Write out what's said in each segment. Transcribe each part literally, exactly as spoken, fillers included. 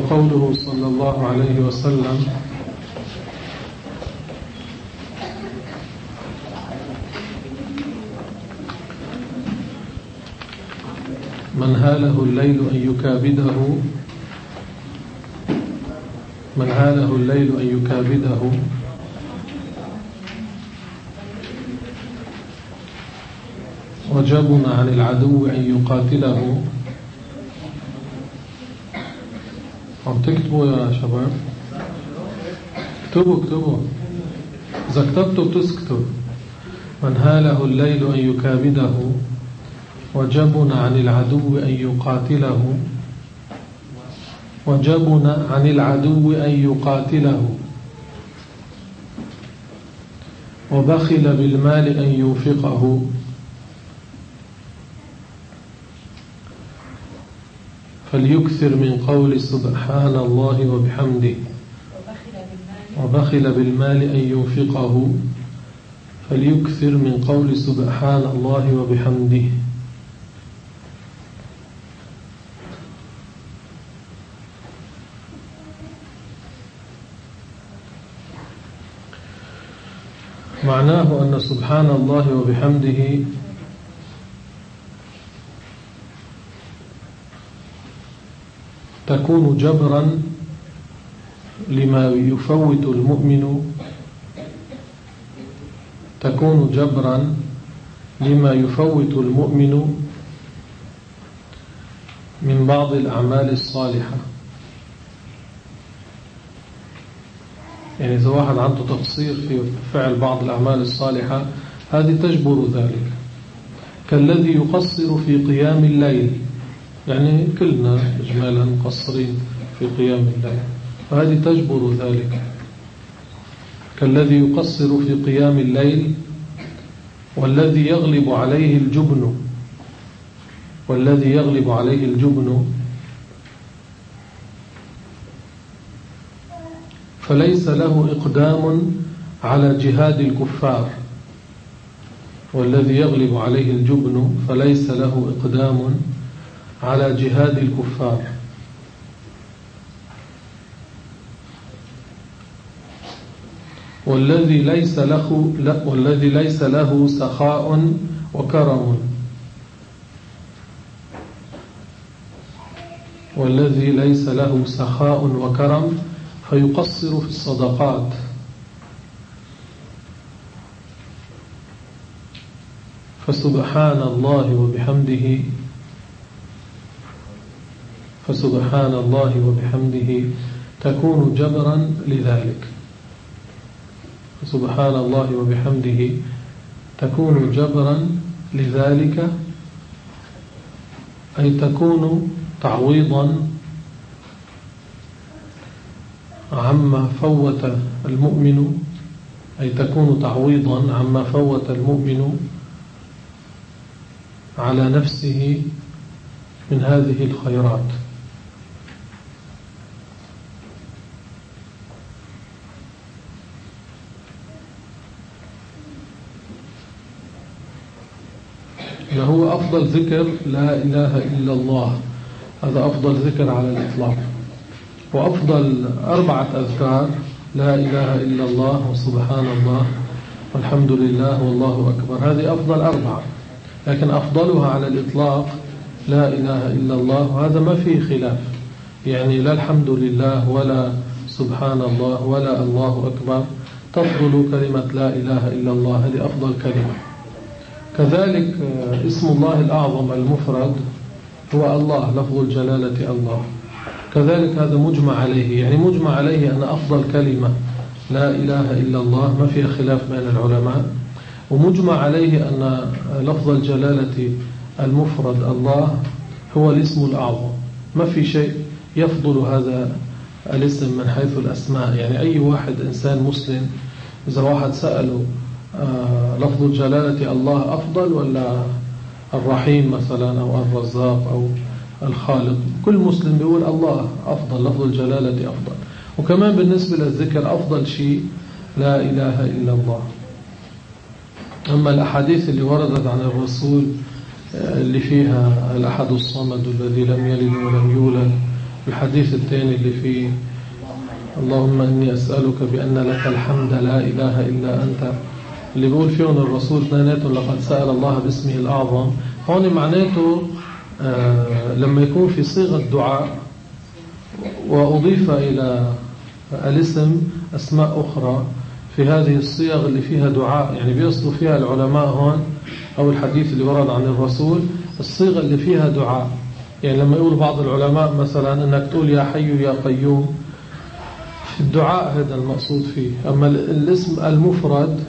وقوله صلى الله عليه وسلم: من هاله الليل أن يكابده من هاله الليل أن يكابده وجبن عن العدو أن يقاتله. عم تكتبوا يا شباب؟ اكتبوا اكتبوا إذا كتبتوا بتسكتوا. من هاله الليل أن يكابده وجبن عن العدو أن يقاتله وجبن عن العدو أن يقاتله وبخل بالمال أن ينفقه فليكثر من قول سبحان الله وبحمده وبخل بالمال أن ينفقه فليكثر من قول سبحان الله وبحمده. معناه أن سبحان الله وبحمده تكون جبرا لما يفوت المؤمن تكون جبرا لما يفوت المؤمن من بعض الأعمال الصالحة. يعني إذا واحد عنده تقصير في فعل بعض الأعمال الصالحة هذه تجبر ذلك، كالذي يقصر في قيام الليل، يعني كلنا إجمالا مقصرين في قيام الليل، فهذه تجبر ذلك. كالذي يقصر في قيام الليل والذي يغلب عليه الجبن والذي يغلب عليه الجبن فليس له إقدام على جهاد الكفار والذي يغلب عليه الجبن فليس له إقدام على جهاد الكفار والذي ليس له والذي ليس له سخاء وكرم والذي ليس له سخاء وكرم فيقصر في الصدقات فسبحان الله وبحمده فسبحان الله وبحمده تكون جبرا لذلك. سبحان الله وبحمده تكون جبرا لذلك، أي تكون تعويضا عما فوت المؤمن أي تكون تعويضا عما فوت المؤمن على نفسه من هذه الخيرات. هو أفضل ذكر لا إله إلا الله، هذا أفضل ذكر على الإطلاق. وأفضل أربعة أذكار لا إله إلا الله وسبحان الله والحمد لله والله أكبر، هذه أفضل أربعة، لكن أفضلها على الإطلاق لا إله إلا الله، وهذا ما فيه خلاف. يعني لا الحمد لله ولا سبحان الله ولا الله أكبر، تفضل كلمة لا إله إلا الله، هذه أفضل كلمة. كذلك اسم الله الأعظم المفرد هو الله، لفظ الجلالة الله، كذلك هذا مجمع عليه، يعني مجمع عليه أن أفضل كلمة لا إله إلا الله، ما فيها خلاف بين العلماء. ومجمع عليه أن لفظ الجلالة المفرد الله هو الاسم الأعظم، ما في شيء يفضل هذا الاسم من حيث الأسماء. يعني أي واحد إنسان مسلم إذا واحد سأله آه لفظ الجلالة الله أفضل ولا الرحيم مثلا أو الرزاق أو الخالق، كل مسلم بيقول الله أفضل، لفظ الجلالة أفضل. وكمان بالنسبة للذكر أفضل شيء لا إله إلا الله. أما الأحاديث اللي وردت عن الرسول اللي فيها الأحد الصمد الذي لم يلد ولم يولد الحديث الثاني اللي فيه اللهم إني أسألك بأن لك الحمد لا إله إلا أنت، اللي بيقول فيهم الرسول اثنيناتهم لقد سأل الله باسمه الأعظم. هون معناته آه لما يكون في صيغة دعاء وأضيف إلى الاسم أسماء أخرى في هذه الصيغ اللي فيها دعاء، يعني بيقصدوا فيها العلماء هون أو الحديث اللي ورد عن الرسول الصيغة اللي فيها دعاء. يعني لما يقول بعض العلماء مثلا أنك تقول يا حي يا قيوم في الدعاء، هذا المقصود فيه. أما الاسم المفرد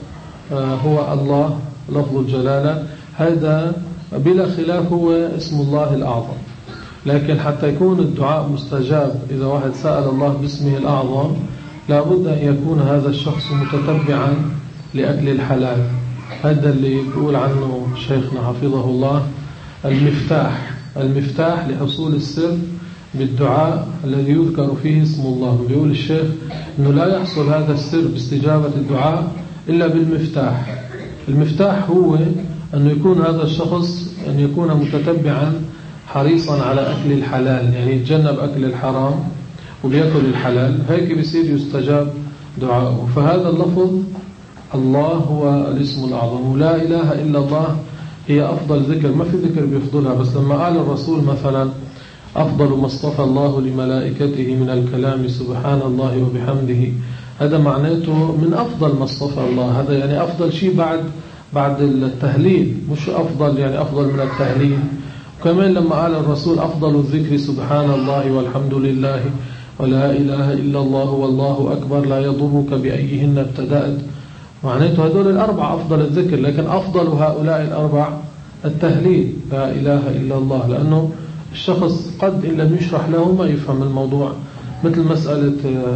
هو الله لفظ الجلالة، هذا بلا خلاف هو اسم الله الأعظم. لكن حتى يكون الدعاء مستجاب إذا واحد سأل الله باسمه الأعظم لابد أن يكون هذا الشخص متتبعا لأكل الحلال. هذا اللي يقول عنه شيخنا حفظه الله المفتاح، المفتاح لحصول السر بالدعاء الذي يذكر فيه اسم الله. بيقول الشيخ أنه لا يحصل هذا السر باستجابة الدعاء إلا بالمفتاح. المفتاح هو أن يكون هذا الشخص أن يكون متتبعا حريصا على أكل الحلال، يعني يتجنب أكل الحرام وبيأكل الحلال، هيك بيصير يستجاب دعاءه. فهذا اللفظ الله هو الاسم الأعظم، ولا إله إلا الله هي أفضل ذكر، ما في ذكر بيفضلها. بس لما قال الرسول مثلا أفضل ما اصطفى الله لملائكته من الكلام سبحان الله وبحمده، هذا معناته من أفضل ما اصطفى الله، هذا يعني أفضل شيء بعد بعد التهليل، مش أفضل يعني أفضل من التهليل. وكمان لما قال الرسول أفضل الذكر سبحان الله والحمد لله ولا إله إلا الله والله أكبر لا يضرك بأيهن ابتدأت، معناته هذول الأربع أفضل الذكر. لكن أفضل هؤلاء الأربع التهليل لا إله إلا الله، لأنه الشخص قد إن لم يشرح له ما يفهم الموضوع. مثل مسألة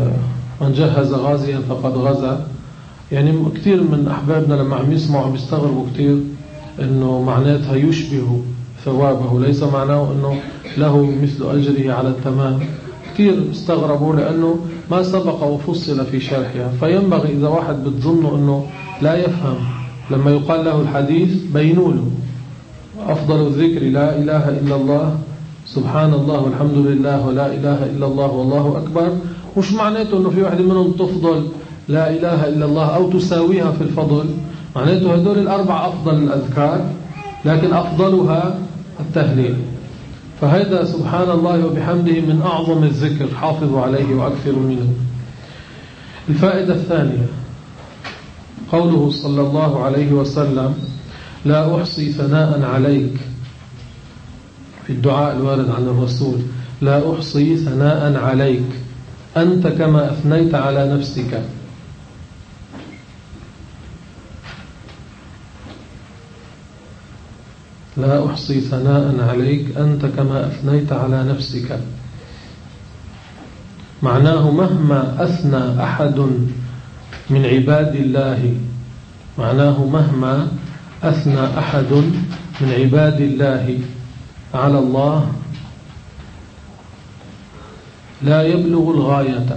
من جهز غازيا فقد غزا، يعني كثير من أحبابنا لما عم يسمعوا بيستغربوا كثير إنه معناتها يشبه ثوابه، ليس معناه إنه له مثل أجره على التمام. كثير استغربوا لأنه ما سبق وفصل في شرحها. فينبغي إذا واحد بتظنه إنه لا يفهم لما يقال له الحديث بينوا له أفضل الذكر لا إله إلا الله سبحان الله والحمد لله ولا إله إلا الله والله أكبر. مش معناته إنه في واحد منهم تفضل لا إله إلا الله أو تساويها في الفضل، معناته هدول الأربع أفضل الأذكار، لكن أفضلها التهليل. فهذا سبحان الله وبحمده من أعظم الذكر، حافظوا عليه وأكثروا منه. الفائدة الثانية قوله صلى الله عليه وسلم لا أحصي ثناء عليك، في الدعاء الوارد عن الرسول لا أحصي ثناء عليك أنت كما أثنيت على نفسك. لا أحصي ثناء عليك أنت كما أثنيت على نفسك، معناه مهما أثنى أحد من عباد الله، معناه مهما أثنى أحد من عباد الله على الله لا يبلغ الغاية.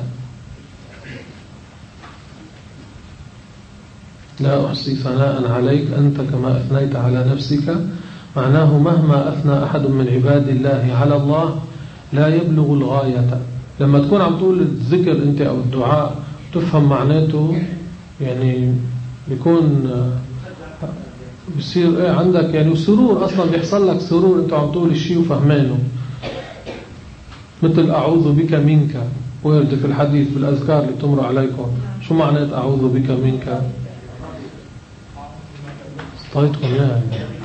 لا أحصي ثناء عليك أنت كما أثنيت على نفسك، معناه مهما أثنى أحد من عباد الله على الله لا يبلغ الغاية. لما تكون عم تقول الذكر أنت أو الدعاء تفهم معناته، يعني بيكون بيصير إيه عندك يعني سرور، أصلا بيحصل لك سرور أنت عم تقول الشيء وفهمانه. مثل أعوذ بك منك، ورد في الحديث بالأذكار اللي تمر عليكم، شو معنى أعوذ بك منك؟ طيتكم يعني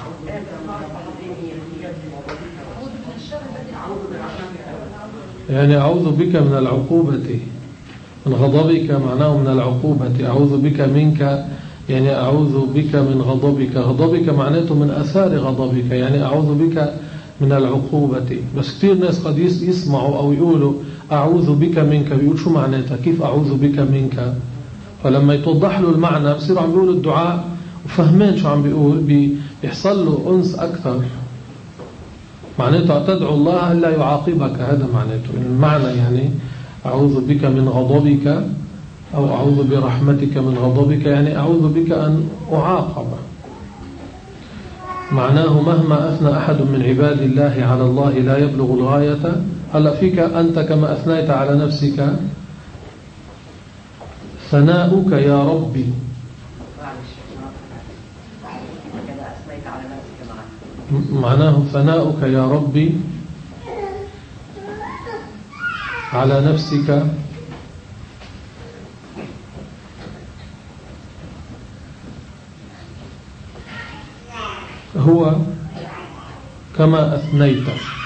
يعني أعوذ بك من العقوبة، من غضبك معناه من العقوبة. أعوذ بك منك يعني أعوذ بك من غضبك، غضبك معناته من أثار غضبك، يعني أعوذ بك من العقوبة. بس كثير ناس قد يسمعوا أو يقولوا أعوذ بك منك، بيقول شو معناتها، كيف أعوذ بك منك؟ فلما يتوضح له المعنى بصيروا عم بيقولوا الدعاء وفهمين شو عم بيقول، بيحصل له أنس أكثر. معناته تدعو الله ألا يعاقبك، هذا معناته المعنى، يعني أعوذ بك من غضبك أو أعوذ برحمتك من غضبك، يعني أعوذ بك أن أعاقب. معناه مهما أثنى أحد من عباد الله على الله لا يبلغ الغاية. هلا فيك أنت كما أثنيت على نفسك ثناؤك يا ربي، معناه ثناؤك يا ربي على نفسك هو كما أثنيت،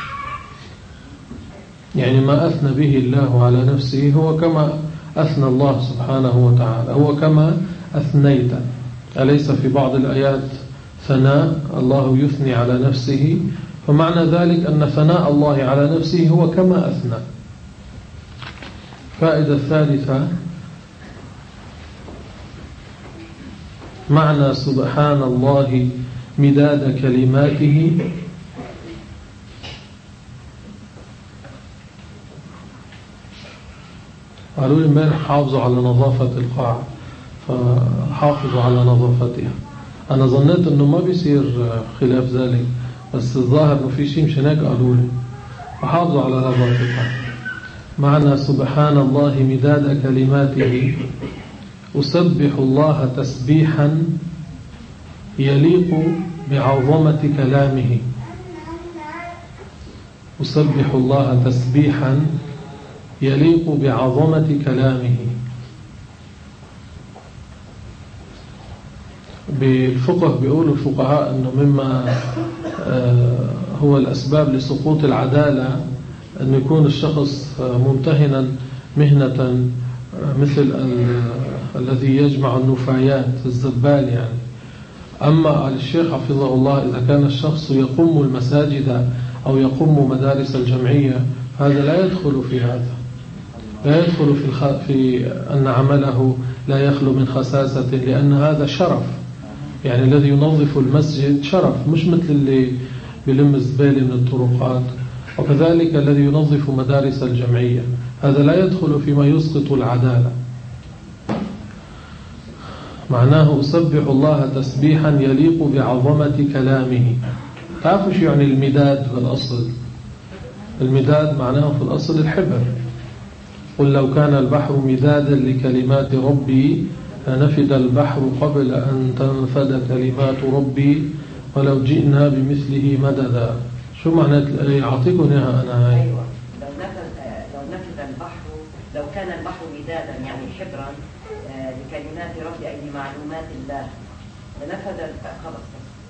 يعني ما أثنى به الله على نفسه هو كما أثنى الله سبحانه وتعالى، هو كما أثنيت. أليس في بعض الآيات ثناء الله يثني على نفسه؟ فمعنى ذلك أن ثناء الله على نفسه هو كما أثنى. فائدة الثالثة معنى سبحان الله مداد كلماته قالوا لي امبارح حافظوا على نظافة القاعة، فحافظوا على نظافتها. أنا ظنيت أنه ما بيصير خلاف ذلك، بس الظاهر أنه في شيء مش هناك. قالوا لي فحافظوا على نظافتها. معنى سبحان الله مداد كلماته أسبح الله تسبيحا يليق بعظمة كلامه. أسبح الله تسبيحا يليق بعظمة كلامه. بالفقه بيقولوا الفقهاء أنه مما هو الأسباب لسقوط العدالة أن يكون الشخص ممتهنا مهنة مثل الذي يجمع النفايات الزبال يعني. أما الشيخ حفظه الله إذا كان الشخص يقوم المساجد أو يقوم مدارس الجمعية هذا لا يدخل في هذا، لا يدخل في, الخ... في أن عمله لا يخلو من خساسة، لأن هذا شرف. يعني الذي ينظف المسجد شرف، مش مثل اللي بلم الزبالة من الطرقات. وكذلك الذي ينظف مدارس الجمعية هذا لا يدخل فيما يسقط العدالة. معناه أسبح الله تسبيحا يليق بعظمة كلامه. تعرفوا شو يعني المداد في الأصل؟ المداد معناه في الأصل الحبر. قل لو كان البحر مدادا لكلمات ربي لنفد البحر قبل أن تنفد كلمات ربي ولو جئنا بمثله مددا. شو معنى الآية؟ أعطيكم إياها أنا. أيوة. لو نفد لو نفد البحر، لو كان البحر مدادا يعني حبرا لكلمات ربي أي لمعلومات الله لنفد خلاص.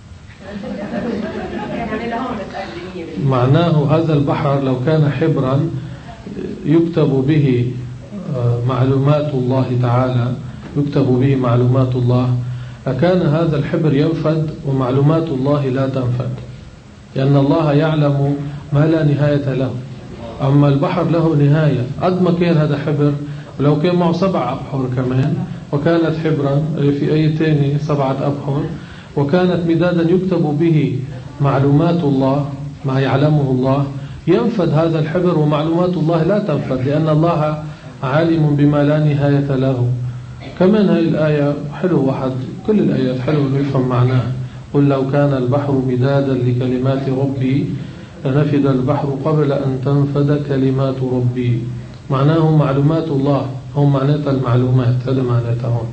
يعني لهم متقدمين. معناه هذا البحر لو كان حبرا يكتب به معلومات الله تعالى، يكتب به معلومات الله، لكان هذا الحبر ينفد ومعلومات الله لا تنفد، لأن الله يعلم ما لا نهاية له. أما البحر له نهاية. قد ما كان هذا حبر ولو كان معه سبع أبحر كمان وكانت حبرا في أي تاني سبعة أبحر وكانت مدادا يكتب به معلومات الله ما يعلمه الله، ينفد هذا الحبر ومعلومات الله لا تنفد، لأن الله عالم بما لا نهاية له. كمان هاي الآية حلو، واحد كل الآيات حلو أنه يفهم معناها. قل لو كان البحر مدادا لكلمات ربي لنفد البحر قبل أن تنفد كلمات ربي. معناه معلومات الله، هم معناتها المعلومات، هذا معناتها هون.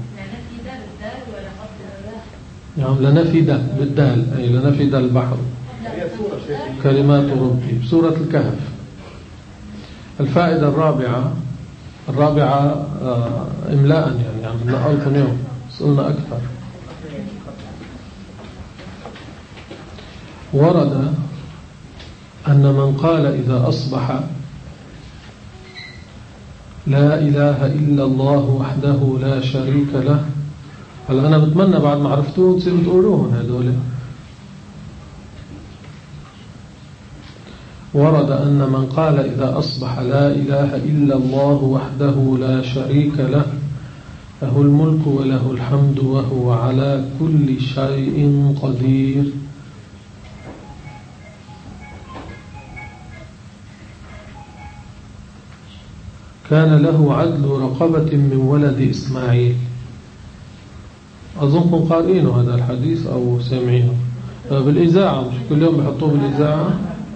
يعني لنفد بالدال أي لنفد البحر كلمات ربي. سورة الكهف. الفائدة الرابعة الرابعة إملاء، يعني يعني نقلتم يوم سألنا أكثر. ورد أن من قال إذا أصبح لا إله إلا الله وحده لا شريك له. هلا أنا بتمنى بعد ما عرفتوه تصيروا تقولوهم هذول. ورد أن من قال إذا أصبح لا إله إلا الله وحده لا شريك له له الملك وله الحمد وهو على كل شيء قدير كان له عدل رقبة من ولد إسماعيل. أظنكم قارئين هذا الحديث أو سامعينه. بالإذاعة، مش كل يوم بيحطوه بالإذاعة.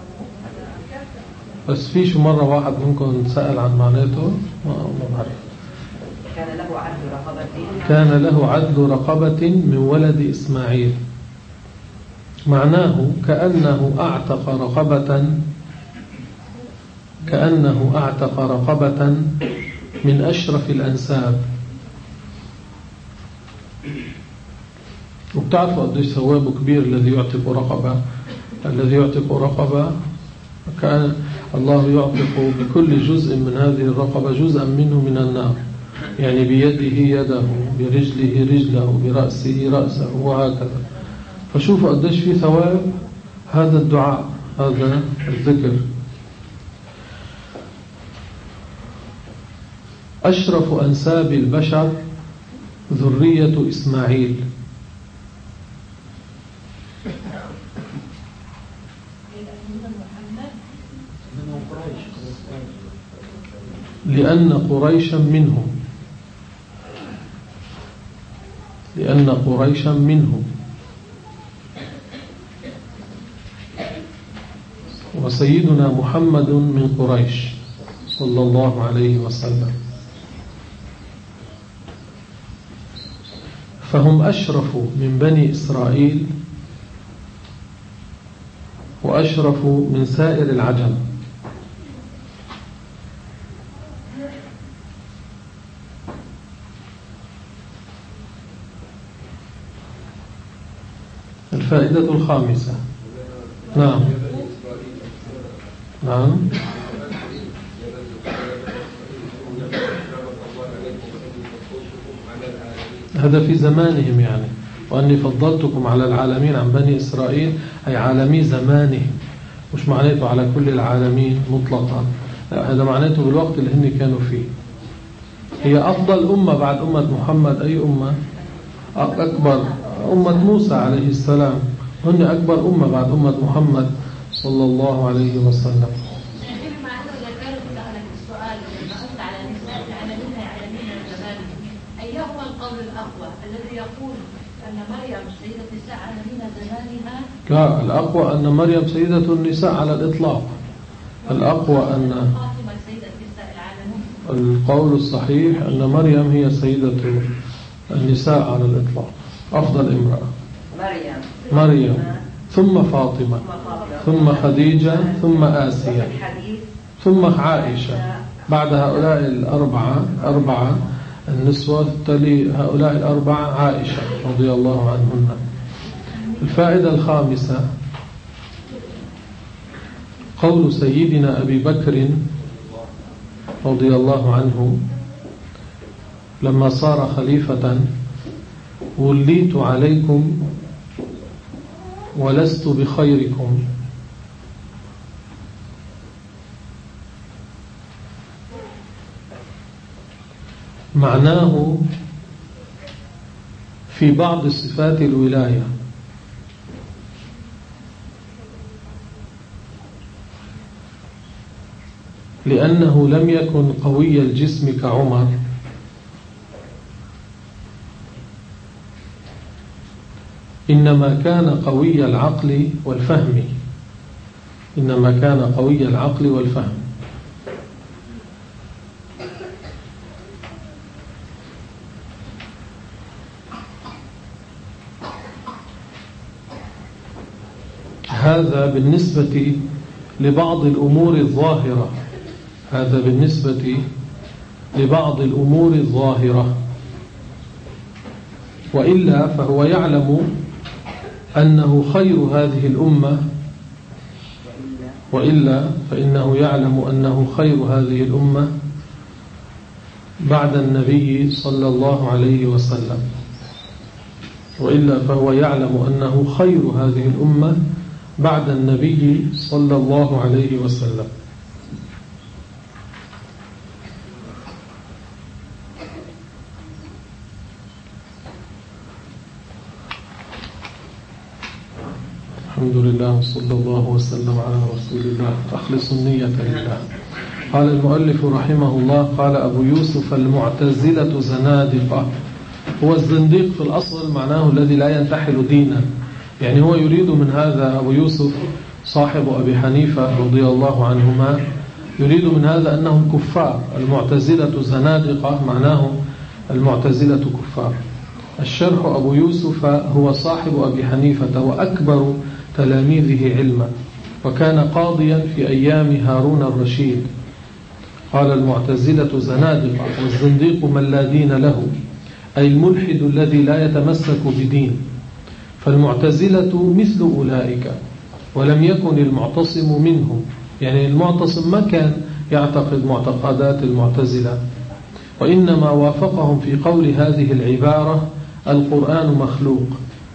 بس فيش مرة واحد منكم سأل عن معناته؟ ما ما بعرف. كان له عدل رقبة كان له عدل رقبة من ولد إسماعيل. معناه كأنه أعتق رقبة كأنه أعتق رقبة من أشرف الأنساب. وبتعرفوا قديش ثوابه كبير الذي يعتق رقبة. الذي يعتق رقبة كان الله يعتق بكل جزء من هذه الرقبة جزءا منه من النار، يعني بيده يده، برجله رجله، برأسه رأسه، وهكذا. فشوفوا قديش في ثواب هذا الدعاء، هذا الذكر. أشرف أنساب البشر ذرية إسماعيل، لأن قريشا منهم لأن قريشا منهم وسيدنا محمد من قريش صلى الله عليه وسلم، فهم أشرف من بني إسرائيل وأشرف من سائر العجم. الفائدة الخامسة. نعم نعم هذا في زمانهم، يعني وأني فضلتكم على العالمين عن بني إسرائيل، أي عالمي زمانهم، مش معناته على كل العالمين مطلقا، هذا معناته بالوقت اللي هن كانوا فيه. هي أفضل أمة بعد أمة محمد. أي أمة أكبر؟ أمة موسى عليه السلام، هن أكبر أمة بعد أمة محمد صلى الله عليه وسلم. أيهما القول الأقوى، الذي يقول أن مريم سيدة النساء عالمين زمانها؟ لا، الأقوى أن مريم سيدة النساء على الإطلاق. الأقوى أن فاطمة سيدة النساء العالمين. القول الصحيح أن مريم هي سيدة النساء على الإطلاق، أفضل امرأة. مريم مريم ثم فاطمة ثم خديجة ثم آسيا ثم عائشة، بعد هؤلاء الأربعة أربعة النسوة، تلي هؤلاء الأربعة عائشة رضي الله عنهن. الفائدة الخامسة قول سيدنا أبي بكر رضي الله عنه لما صار خليفة: وليت عليكم ولست بخيركم. معناه في بعض صفات الولاية، لأنه لم يكن قوي الجسم كعمر، إنما كان قوي العقل والفهم إنما كان قوي العقل والفهم. هذا بالنسبة لبعض الأمور الظاهرة هذا بالنسبة لبعض الأمور الظاهرة وإلا فهو يعلم أنه خير هذه الأمة وإلا فإنه يعلم أنه خير هذه الأمة بعد النبي صلى الله عليه وسلم وإلا فهو يعلم أنه خير هذه الأمة بعد النبي صلى الله عليه وسلم. الحمد لله وصلى الله وسلم على رسول الله. أخلص النية لله. قال المؤلف رحمه الله: قال أبو يوسف: المعتزلة زنادقة. هو الزنديق في الأصل معناه الذي لا ينتحل دينا، يعني هو يريد من هذا أبو يوسف صاحب أبي حنيفة رضي الله عنهما، يريد من هذا أنهم كفار، المعتزلة زنادقة، معناه المعتزلة كفار. الشرح أبو يوسف هو صاحب أبي حنيفة وأكبر تلاميذه علما، وكان قاضيا في أيام هارون الرشيد. قال المعتزلة زنادقة، والزنديق من لا دين له، أي الملحد الذي لا يتمسك بدين. فالمعتزلة مثل أولئك، ولم يكن المعتصم منهم، يعني المعتصم ما كان يعتقد معتقدات المعتزلة، وإنما وافقهم في قول هذه العبارة القرآن مخلوق،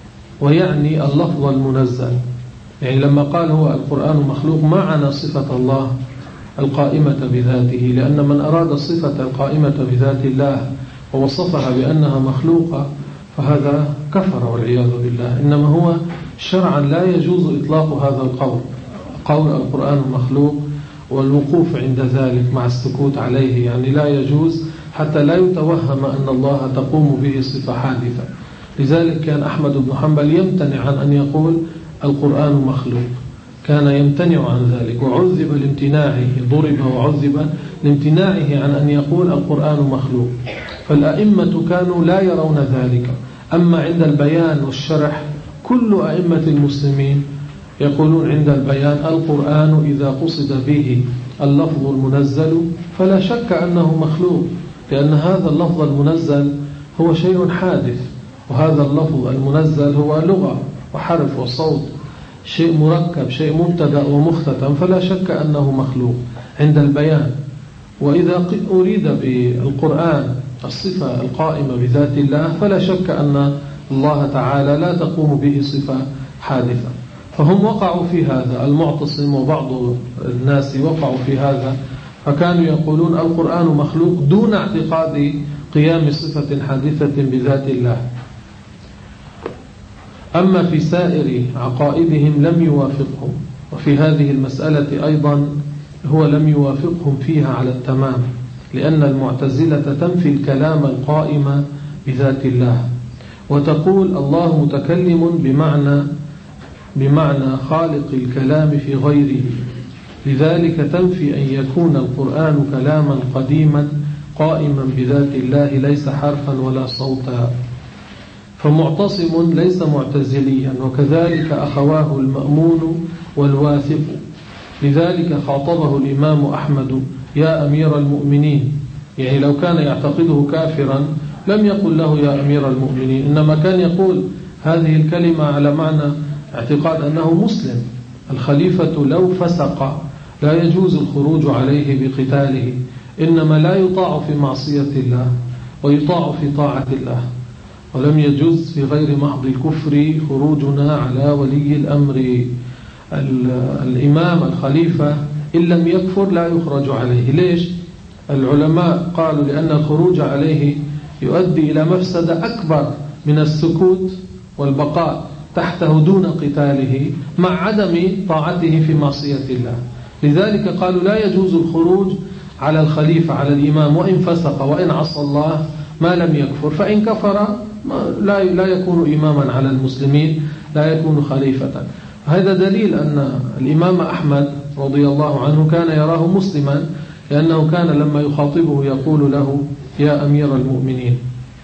ويعني اللفظ المنزل. يعني لما قال هو القرآن مخلوق ما عنى صفة الله القائمة بذاته، لأن من أراد الصفة القائمة بذات الله ووصفها بأنها مخلوقة فهذا كفر والعياذ بالله. إنما هو شرعا لا يجوز إطلاق هذا القول، قول القرآن مخلوق، والوقوف عند ذلك مع السكوت عليه، يعني لا يجوز حتى لا يتوهم أن الله تقوم به صفة حادثة. لذلك كان أحمد بن حنبل يمتنع عن أن يقول القرآن مخلوق، كان يمتنع عن ذلك، وعذب لامتناعه، ضرب وعذب لامتناعه عن أن يقول القرآن مخلوق. فالأئمة كانوا لا يرون ذلك. أما عند البيان والشرح كل أئمة المسلمين يقولون عند البيان القرآن إذا قصد به اللفظ المنزل فلا شك أنه مخلوق، لأن هذا اللفظ المنزل هو شيء حادث، وهذا اللفظ المنزل هو لغة وحرف وصوت، شيء مركب، شيء مبتدأ ومختتم، فلا شك أنه مخلوق عند البيان. وإذا أريد بالقرآن الصفة القائمة بذات الله فلا شك أن الله تعالى لا تقوم به صفة حادثة. فهم وقعوا في هذا، المعتصم وبعض الناس وقعوا في هذا، فكانوا يقولون القرآن مخلوق دون اعتقاد قيام صفة حادثة بذات الله. أما في سائر عقائدهم لم يوافقهم، وفي هذه المسألة أيضا هو لم يوافقهم فيها على التمام، لأن المعتزلة تنفي الكلام القائم بذات الله، وتقول الله متكلم بمعنى بمعنى خالق الكلام في غيره، لذلك تنفي أن يكون القرآن كلاما قديما قائما بذات الله ليس حرفا ولا صوتا. فمعتصم ليس معتزليا، وكذلك أخواه المأمون والواثق. لذلك خاطبه الإمام أحمد يا أمير المؤمنين، يعني لو كان يعتقده كافرا لم يقل له يا أمير المؤمنين، إنما كان يقول هذه الكلمة على معنى اعتقاد أنه مسلم. الخليفة لو فسق لا يجوز الخروج عليه بقتاله، إنما لا يطاع في معصية الله ويطاع في طاعة الله، ولم يجوز في غير محض الكفر خروجنا على ولي الأمر. الإمام الخليفة إن لم يكفر لا يخرج عليه. ليش؟ العلماء قالوا لأن الخروج عليه يؤدي إلى مفسدة أكبر من السكوت والبقاء تحته دون قتاله مع عدم طاعته في معصية الله. لذلك قالوا لا يجوز الخروج على الخليفة على الإمام وإن فسق وإن عصى الله ما لم يكفر، فإن كفر لا لا يكون إماما على المسلمين، لا يكون خليفة. هذا دليل أن الإمام أحمد رضي الله عنه كان يراه مسلما، لأنه كان لما يخاطبه يقول له يا أمير المؤمنين.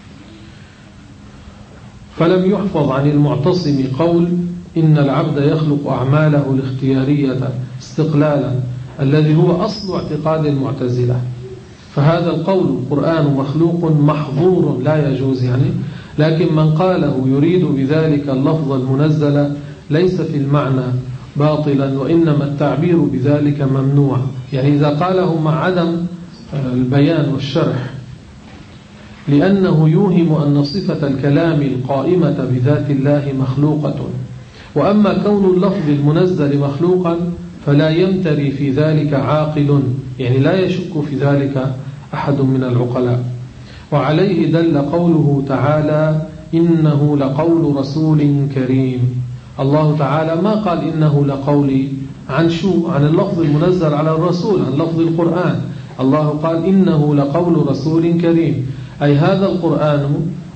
فلم يحفظ عن المعتصم قول إن العبد يخلق أعماله الاختيارية استقلالا، الذي هو أصل اعتقاد المعتزلة. فهذا القول القرآن مخلوق محظور لا يجوز يعني، لكن من قاله يريد بذلك اللفظ المنزل ليس في المعنى باطلا، وإنما التعبير بذلك ممنوع. يعني إذا قاله مع عدم البيان والشرح، لأنه يوهم أن صفة الكلام القائمة بذات الله مخلوقة. وأما كون اللفظ المنزل مخلوقا فلا يمتري في ذلك عاقل، يعني لا يشك في ذلك أحد من العقلاء. وعليه دل قوله تعالى إنه لقول رسول كريم. الله تعالى ما قال إنه لقول عن شو؟ عن اللفظ المنزل على الرسول، عن لفظ القرآن. الله قال إنه لقول رسول كريم، أي هذا القرآن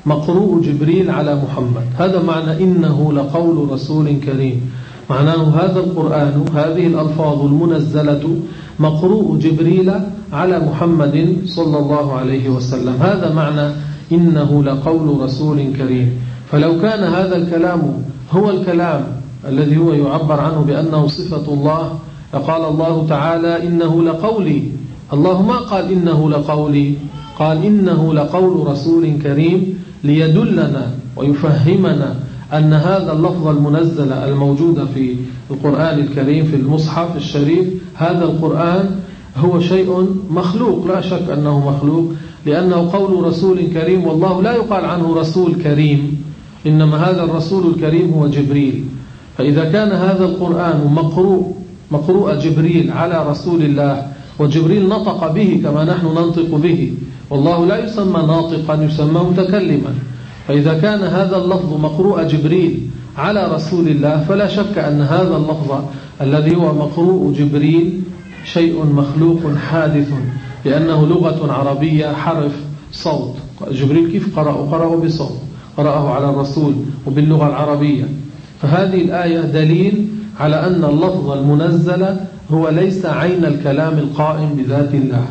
مقروء جبريل على محمد. هذا معنى إنه لقول رسول كريم، معناه هذا القرآن، هذه الألفاظ المنزلة مقروء جبريل على محمد صلى الله عليه وسلم. هذا معنى إنه لقول رسول كريم. فلو كان هذا الكلام هو الكلام الذي هو يعبر عنه بأنه صفة الله لقال الله تعالى إنه لقولي. الله ما قال إنه لقولي، قال إنه لقول رسول كريم ليدلنا ويفهمنا أن هذا اللفظ المنزل الموجود في القرآن الكريم في المصحف الشريف، هذا القرآن هو شيء مخلوق، لا شك أنه مخلوق، لأنه قول رسول كريم، والله لا يقال عنه رسول كريم، إنما هذا الرسول الكريم هو جبريل. فإذا كان هذا القرآن مقروء مقروء جبريل على رسول الله، وجبريل نطق به كما نحن ننطق به، والله لا يسمى ناطقا، يسمى متكلما. فإذا كان هذا اللفظ مقروء جبريل على رسول الله، فلا شك أن هذا اللفظ الذي هو مقروء جبريل شيء مخلوق حادث، لأنه لغة عربية حرف صوت. جبريل كيف قرأ؟ قرأه بصوت، قرأه على الرسول وباللغة العربية. فهذه الآية دليل على أن اللفظ المنزل هو ليس عين الكلام القائم بذات الله.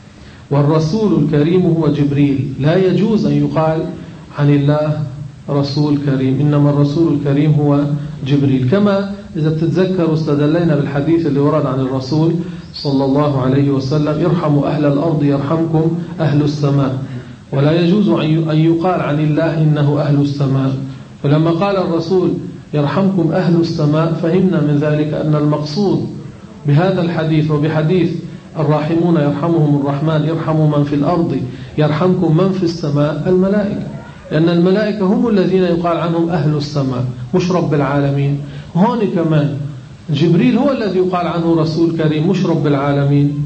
والرسول الكريم هو جبريل، لا يجوز أن يقال عن الله رسول كريم، إنما الرسول الكريم هو جبريل. كما إذا تتذكروا استدلينا بالحديث اللي ورد عن الرسول صلى الله عليه وسلم: ارحموا أهل الأرض يرحمكم أهل السماء. ولا يجوز أن يقال عن الله إنه أهل السماء. فلما قال الرسول يرحمكم أهل السماء، فهمنا من ذلك أن المقصود بهذا الحديث وبحديث الراحمون يرحمهم الرحمن يرحموا من في الأرض يرحمكم من في السماء الملائكة، لأن الملائكة هم الذين يقال عنهم أهل السماء مش رب العالمين. هون كمان جبريل هو الذي يقال عنه رسول كريم مش رب العالمين.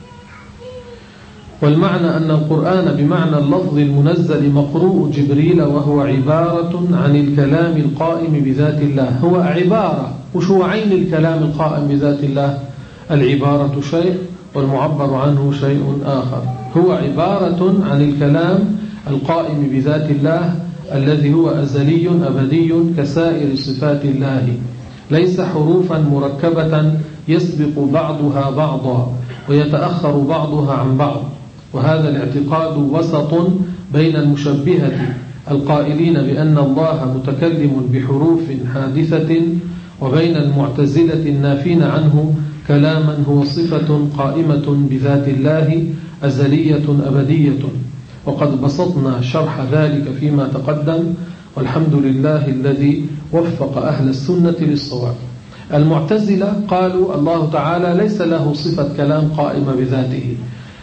والمعنى أن القرآن بمعنى اللفظ المنزل مقروء جبريل، وهو عبارة عن الكلام القائم بذات الله. هو عبارة، وش هو عين الكلام القائم بذات الله؟ العبارة شيء والمعبر عنه شيء آخر. هو عبارة عن الكلام القائم بذات الله الذي هو أزلي أبدي كسائر صفات الله، ليس حروفا مركبة يسبق بعضها بعضا ويتأخر بعضها عن بعض. وهذا الاعتقاد وسط بين المشبهة القائلين بأن الله متكلم بحروف حادثة، وبين المعتزلة النافين عنه كلاما هو صفة قائمة بذات الله أزلية أبدية. وقد بسطنا شرح ذلك فيما تقدم، والحمد لله الذي وفق أهل السنة للصواب. المعتزلة قالوا الله تعالى ليس له صفة كلام قائمة بذاته.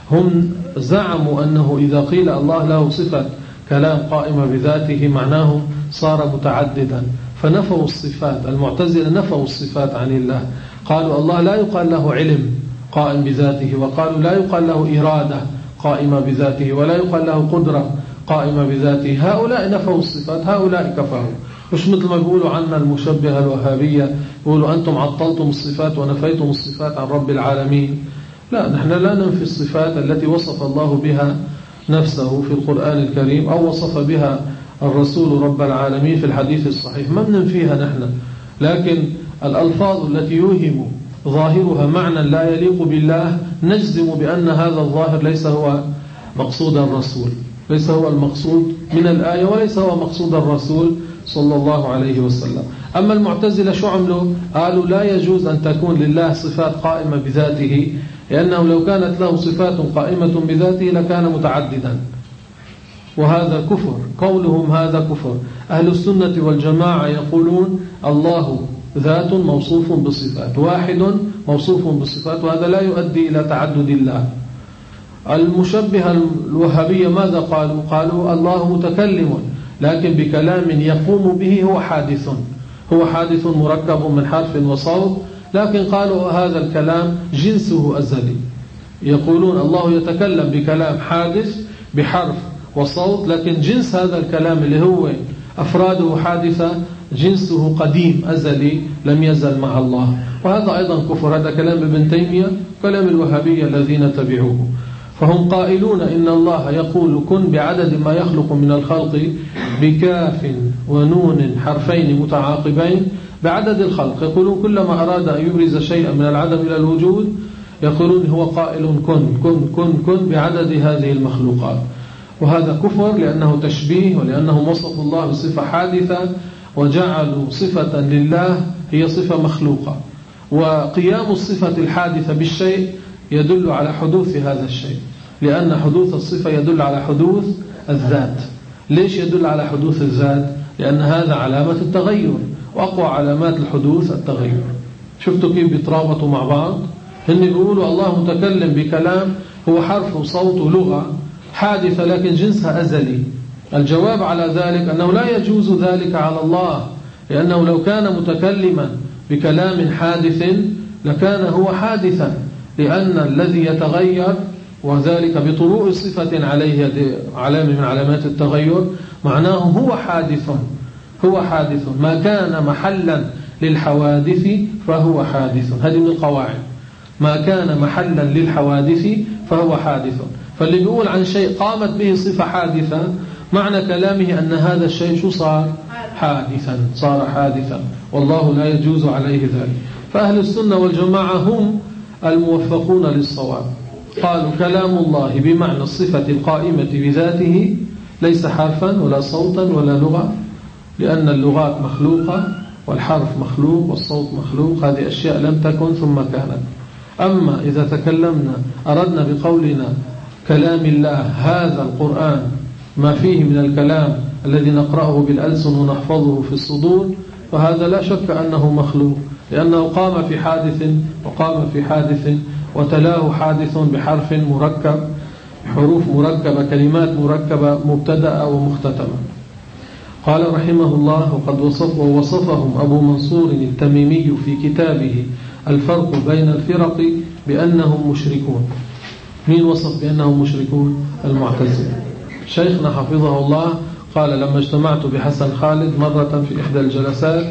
هم زعموا أنه إذا قيل الله له صفة كلام قائمة بذاته معناه صار متعددا، فنفوا الصفات. المعتزلة نفوا الصفات عن الله، قالوا الله لا يقال له علم قائم بذاته، وقالوا لا يقال له إرادة قائمة بذاته، ولا يقال له قدرة قائمة بذاته. هؤلاء نفوا الصفات، هؤلاء كفروا. مش مثل ما بيقولوا عنا المشبهة الوهابية، يقولوا أنتم عطلتم الصفات ونفيتم الصفات عن رب العالمين. لا، نحن لا ننفي الصفات التي وصف الله بها نفسه في القرآن الكريم أو وصف بها الرسول رب العالمين في الحديث الصحيح، ما ننفيها نحن. لكن الألفاظ التي يوهم ظاهرها معنى لا يليق بالله نجزم بأن هذا الظاهر ليس هو مقصود الرسول، ليس هو المقصود من الآية، وليس هو مقصود الرسول صلى الله عليه وسلم. أما المعتزلة شو عملوا؟ قالوا لا يجوز أن تكون لله صفات قائمة بذاته، لأنه لو كانت له صفات قائمة بذاته لكان متعددا، وهذا كفر. قولهم هذا كفر. أهل السنة والجماعة يقولون الله ذات موصوف بصفات، واحد موصوف بصفات، وهذا لا يؤدي إلى تعدد الله. المشبهة الوهابية ماذا قالوا؟ قالوا الله متكلم لكن بكلام يقوم به هو حادث، هو حادث مركب من حرف وصوت، لكن قالوا هذا الكلام جنسه أزلي. يقولون الله يتكلم بكلام حادث بحرف وصوت، لكن جنس هذا الكلام اللي هو أفراده حادثة جنسه قديم أزلي لم يزل مع الله. وهذا أيضا كفر. هذا كلام ابن تيمية، كلام الوهابية الذين تبعوه. فهم قائلون إن الله يقول كن بعدد ما يخلق من الخلق بكاف ونون حرفين متعاقبين بعدد الخلق. يقولون كلما أراد أن يبرز شيئا من العدم إلى الوجود يقولون هو قائل كن كن كن كن بعدد هذه المخلوقات. وهذا كفر لأنه تشبيه، ولأنهم وصفوا الله بصفة حادثة وجعلوا صفة لله هي صفة مخلوقة. وقيام الصفة الحادثة بالشيء يدل على حدوث هذا الشيء، لأن حدوث الصفة يدل على حدوث الذات. ليش يدل على حدوث الذات؟ لأن هذا علامة التغير، وأقوى علامات الحدوث التغير. شفتوا كيف بيترابطوا مع بعض؟ هن بيقولوا الله متكلم بكلام هو حرف وصوت ولغة حادثة لكن جنسها أزلي. الجواب على ذلك أنه لا يجوز ذلك على الله، لأنه لو كان متكلما بكلام حادث لكان هو حادثا، لأن الذي يتغير وذلك بطروء صفة عليه علامة من علامات التغير معناه هو حادث. هو حادث ما كان محلا للحوادث فهو حادث. هذه من القواعد، ما كان محلا للحوادث فهو حادث. فاللي بيقول عن شيء قامت به صفة حادثة معنى كلامه أن هذا الشيء شو صار؟ حادثا، صار حادثا، والله لا يجوز عليه ذلك. فأهل السنة والجماعة هم الموفقون للصواب. قالوا كلام الله بمعنى الصفة القائمة بذاته ليس حرفا ولا صوتا ولا لغة، لأن اللغات مخلوقة والحرف مخلوق والصوت مخلوق. هذه أشياء لم تكن ثم كانت. أما إذا تكلمنا أردنا بقولنا كلام الله هذا القرآن ما فيه من الكلام الذي نقرأه بالألسن ونحفظه في الصدور، فهذا لا شك أنه مخلوق، لأنه قام في حادث وقام في حادث وتلاه حادث بحرف مركب، حروف مركبة، كلمات مركبة مبتدأ ومختتمة. قال رحمه الله وقد وصف ووصفهم أبو منصور التميمي في كتابه الفرق بين الفرق بأنهم مشركون. مين وصف بأنهم مشركون؟ المعتزلة. شيخنا حفظه الله قال لما اجتمعت بحسن خالد مرة في إحدى الجلسات،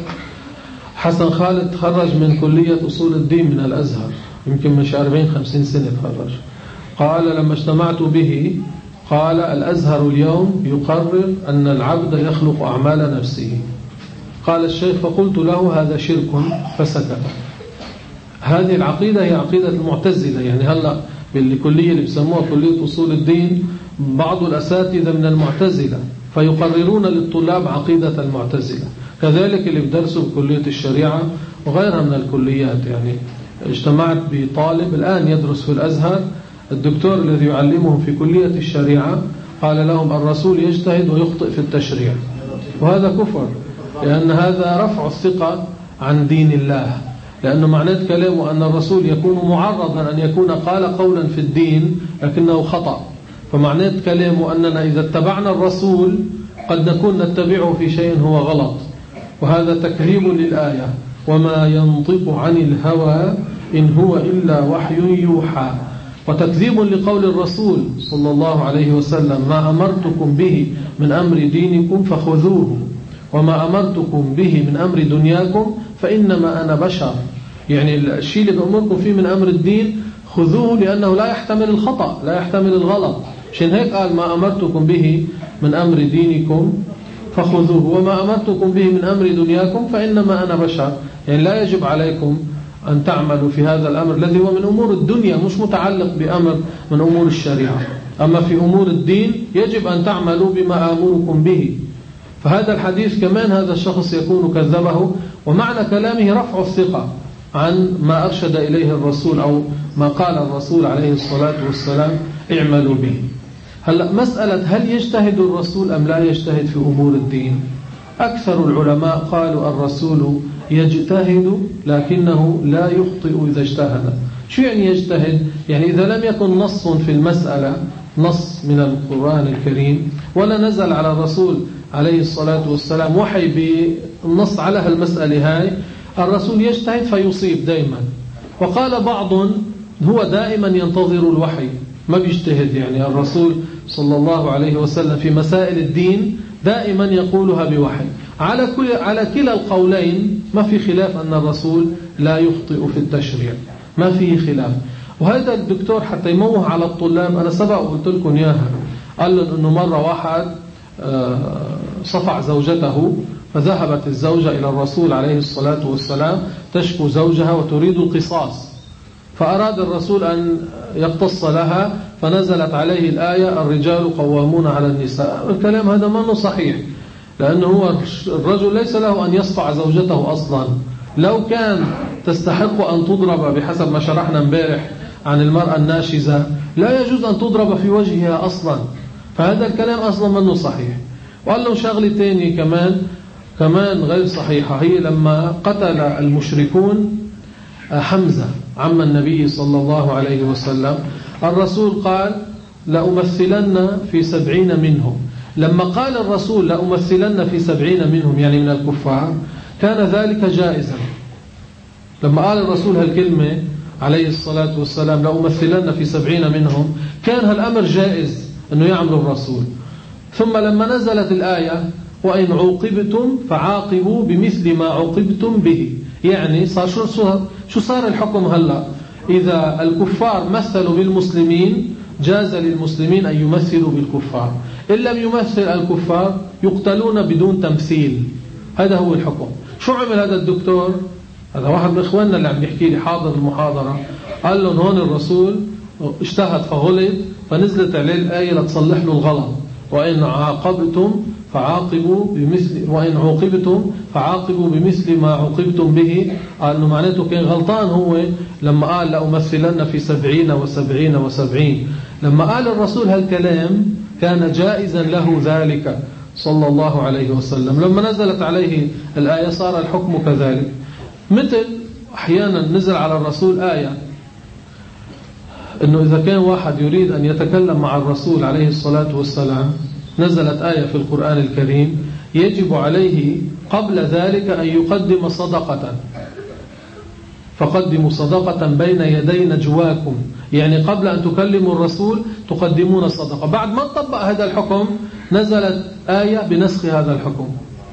حسن خالد تخرج من كلية أصول الدين من الأزهر يمكن من أربعين خمسين سنة تخرج. قال لما اجتمعت به قال الأزهر اليوم يقرر أن العبد يخلق أعمال نفسه. قال الشيخ فقلت له هذا شرك فسكت. هذه العقيدة هي عقيدة المعتزلة. يعني هلأ بالكلية اللي بسموها كلية أصول الدين بعض الأساتذة من المعتزلة فيقررون للطلاب عقيدة المعتزلة. كذلك اللي بدرسوا بكلية الشريعة وغيرها من الكليات. يعني اجتمعت بطالب الآن يدرس في الأزهر، الدكتور الذي يعلمهم في كلية الشريعة قال لهم الرسول يجتهد ويخطئ في التشريع، وهذا كفر، لأن هذا رفع الثقة عن دين الله. لأنه معنى كلامه أن الرسول يكون معرضا أن يكون قال قولا في الدين لكنه خطأ. فمعنى كلامه أننا إذا اتبعنا الرسول قد نكون نتبعه في شيء هو غلط، وهذا تكذيب للآية وما ينطق عن الهوى إن هو إلا وحي يوحى، وتكذيب لقول الرسول صلى الله عليه وسلم ما أمرتكم به من أمر دينكم فخذوه وما أمرتكم به من أمر دنياكم فإنما أنا بشر. يعني الشيء اللي بأمركم فيه من أمر الدين خذوه لأنه لا يحتمل الخطأ لا يحتمل الغلط. عشان هيك قال ما أمرتكم به من أمر دينكم فخذوه وما أمرتكم به من أمر دنياكم فإنما أنا بشر. يعني لا يجب عليكم أن تعملوا في هذا الأمر الذي هو من أمور الدنيا مش متعلق بأمر من أمور الشريعة. أما في أمور الدين يجب أن تعملوا بما آمركم به. فهذا الحديث كمان هذا الشخص يكون كذبه، ومعنى كلامه رفع الثقة عن ما أرشد إليه الرسول أو ما قال الرسول عليه الصلاة والسلام اعملوا به. هلأ مسألة هل يجتهد الرسول أم لا يجتهد في أمور الدين؟ أكثر العلماء قالوا الرسول يجتهد لكنه لا يخطئ إذا اجتهد. شو يعني يجتهد؟ يعني إذا لم يكن نص في المسألة نص من القرآن الكريم ولا نزل على الرسول عليه الصلاة والسلام وحي بالنص على هالمسألة هاي، الرسول يجتهد فيصيب دائما. وقال بعض هو دائما ينتظر الوحي ما بيجتهد. يعني الرسول صلى الله عليه وسلم في مسائل الدين دائما يقولها بوحي. على كل على كلا القولين ما في خلاف أن الرسول لا يخطئ في التشريع، ما فيه خلاف. وهذا الدكتور حتى يموه على الطلاب، أنا سبق وقلت لكم إياها، قال لهم أنه مرة واحد صفع زوجته، فذهبت الزوجة إلى الرسول عليه الصلاة والسلام تشكو زوجها وتريد القصاص، فأراد الرسول أن يقتص لها، فنزلت عليه الآية الرجال قوامون على النساء. الكلام هذا ما صحيح، لأنه هو الرجل ليس له أن يصفع زوجته أصلا. لو كان تستحق أن تضرب بحسب ما شرحنا امبارح عن المرأة الناشزة، لا يجوز أن تضرب في وجهها أصلا، فهذا الكلام أصلا ما صحيح. وقال له شغلة تانية كمان كمان غير صحيحة، هي لما قتل المشركون حمزة عم النبي صلى الله عليه وسلم، الرسول قال لأمثلن في سبعين منهم. لما قال الرسول لأمثلن في سبعين منهم يعني من الكفار، كان ذلك جائزا. لما قال الرسول هالكلمة عليه الصلاة والسلام لأمثلن في سبعين منهم، كان هالأمر جائز أنه يعمل الرسول. ثم لما نزلت الآية وإن عوقبتم فعاقبوا بمثل ما عوقبتم به، يعني صار شو شو صار الحكم هلا؟ إذا الكفار مثلوا بالمسلمين جاز للمسلمين أن يمثلوا بالكفار، إن لم يمثل الكفار يقتلون بدون تمثيل. هذا هو الحكم. شو عمل هذا الدكتور؟ هذا واحد من إخواننا اللي عم يحكي لي حاضر المحاضرة، قال لهم هون الرسول اجتهد فغلط، فنزلت عليه الآية لتصلح له الغلط، وإن عاقبتم فعاقبوا بمثل وإن عوقبتم فعاقبوا بمثل ما عوقبتم به. قال إنه معناته كان غلطان هو لما قال لأمثلن في سبعين وسبعين وسبعين. لما قال الرسول هالكلام كان جائزا له ذلك صلى الله عليه وسلم. لما نزلت عليه الآية صار الحكم كذلك. مثل أحيانا نزل على الرسول آية إنه إذا كان واحد يريد أن يتكلم مع الرسول عليه الصلاة والسلام، نزلت آية في القرآن الكريم يجب عليه قبل ذلك أن يقدم صدقة، فقدموا صدقة بين يدي نجواكم، يعني قبل أن تكلموا الرسول تقدمون صدقة. بعد ما طبق هذا الحكم نزلت آية بنسخ هذا الحكم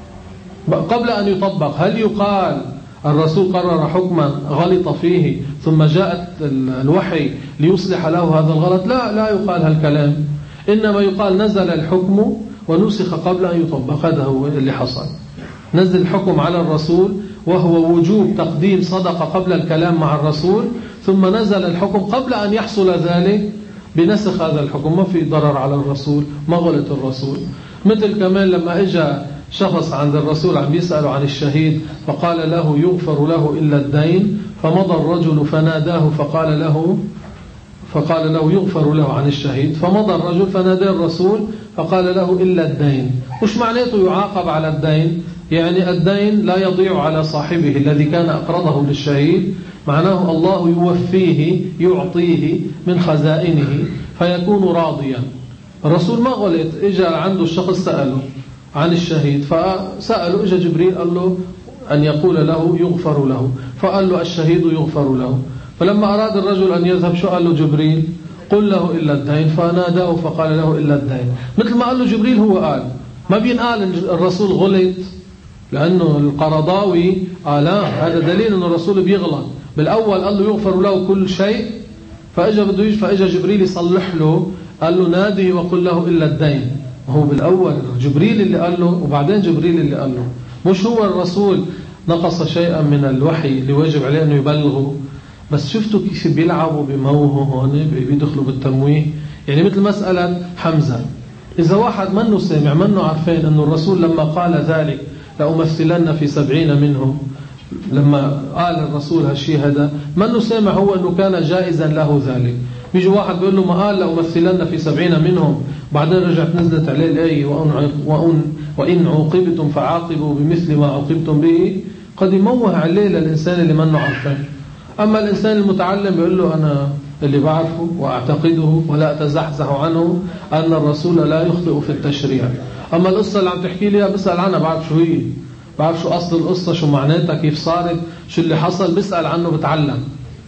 قبل أن يطبق. هل يقال الرسول قرر حكما غلط فيه ثم جاءت الوحي ليصلح له هذا الغلط؟ لا لا يقال هالكلام، إنما يقال نزل الحكم ونسخ قبل أن يطبق. هذا هو اللي حصل. نزل الحكم على الرسول وهو وجوب تقديم صدقة قبل الكلام مع الرسول، ثم نزل الحكم قبل أن يحصل ذلك بنسخ هذا الحكم. ما في ضرر على الرسول، ما غلط الرسول. مثل كمان لما اجى شخص عند الرسول عم يسأله عن الشهيد، فقال له يغفر له إلا الدين، فمضى الرجل فناداه فقال له فقال له يغفر له عن الشهيد، فمضى الرجل فنادى الرسول فقال له إلا الدين. وش معناته يعاقب على الدين؟ يعني الدين لا يضيع على صاحبه الذي كان أقرضه للشهيد، معناه الله يوفيه يعطيه من خزائنه فيكون راضيا. الرسول ما غلط، إجا عنده الشخص سأله عن الشهيد، فسأله إجا جبريل قال له أن يقول له يغفر له، فقال له الشهيد يغفر له. فلما أراد الرجل أن يذهب شو قال له جبريل؟ قل له إلا الدين، فناداه فقال له إلا الدين. مثل ما قال له جبريل هو قال، ما بينقال الرسول غلط، لأنه القرضاوي قال لا هذا دليل أن الرسول بيغلط. بالأول قال له يغفر له كل شيء، فأجا بده يجي فأجا جبريل يصلح له، قال له نادي وقل له إلا الدين. وهو بالأول جبريل اللي قال له وبعدين جبريل اللي قال له، مش هو الرسول نقص شيئا من الوحي اللي واجب عليه أنه يبلغه. بس شفتوا كيف بيلعبوا بموهه هون، بيدخلوا بالتمويه. يعني مثل مسألة حمزة، إذا واحد منه سامع منه عارفين أنه الرسول لما قال ذلك لأمثلن في سبعين منهم، لما قال الرسول هالشيء هذا منه سامع هو أنه كان جائزا له ذلك. بيجي واحد بيقول له ما قال لأمثلن في سبعين منهم، بعدين رجعت نزلت عليه الآية وأن, وأن, وإن عوقبتم فعاقبوا بمثل ما عوقبتم به، قد يموه عليه للإنسان اللي منه عارفين. أما الإنسان المتعلم بيقول له أنا اللي بعرفه وأعتقده ولا أتزحزح عنه أن الرسول لا يخطئ في التشريع. أما القصة اللي عم تحكي لي بسأل عنها، بعرف شو هي، بعرف شو أصل القصة، شو معناتها، كيف صارت، شو اللي حصل، بسأل عنه بتعلم.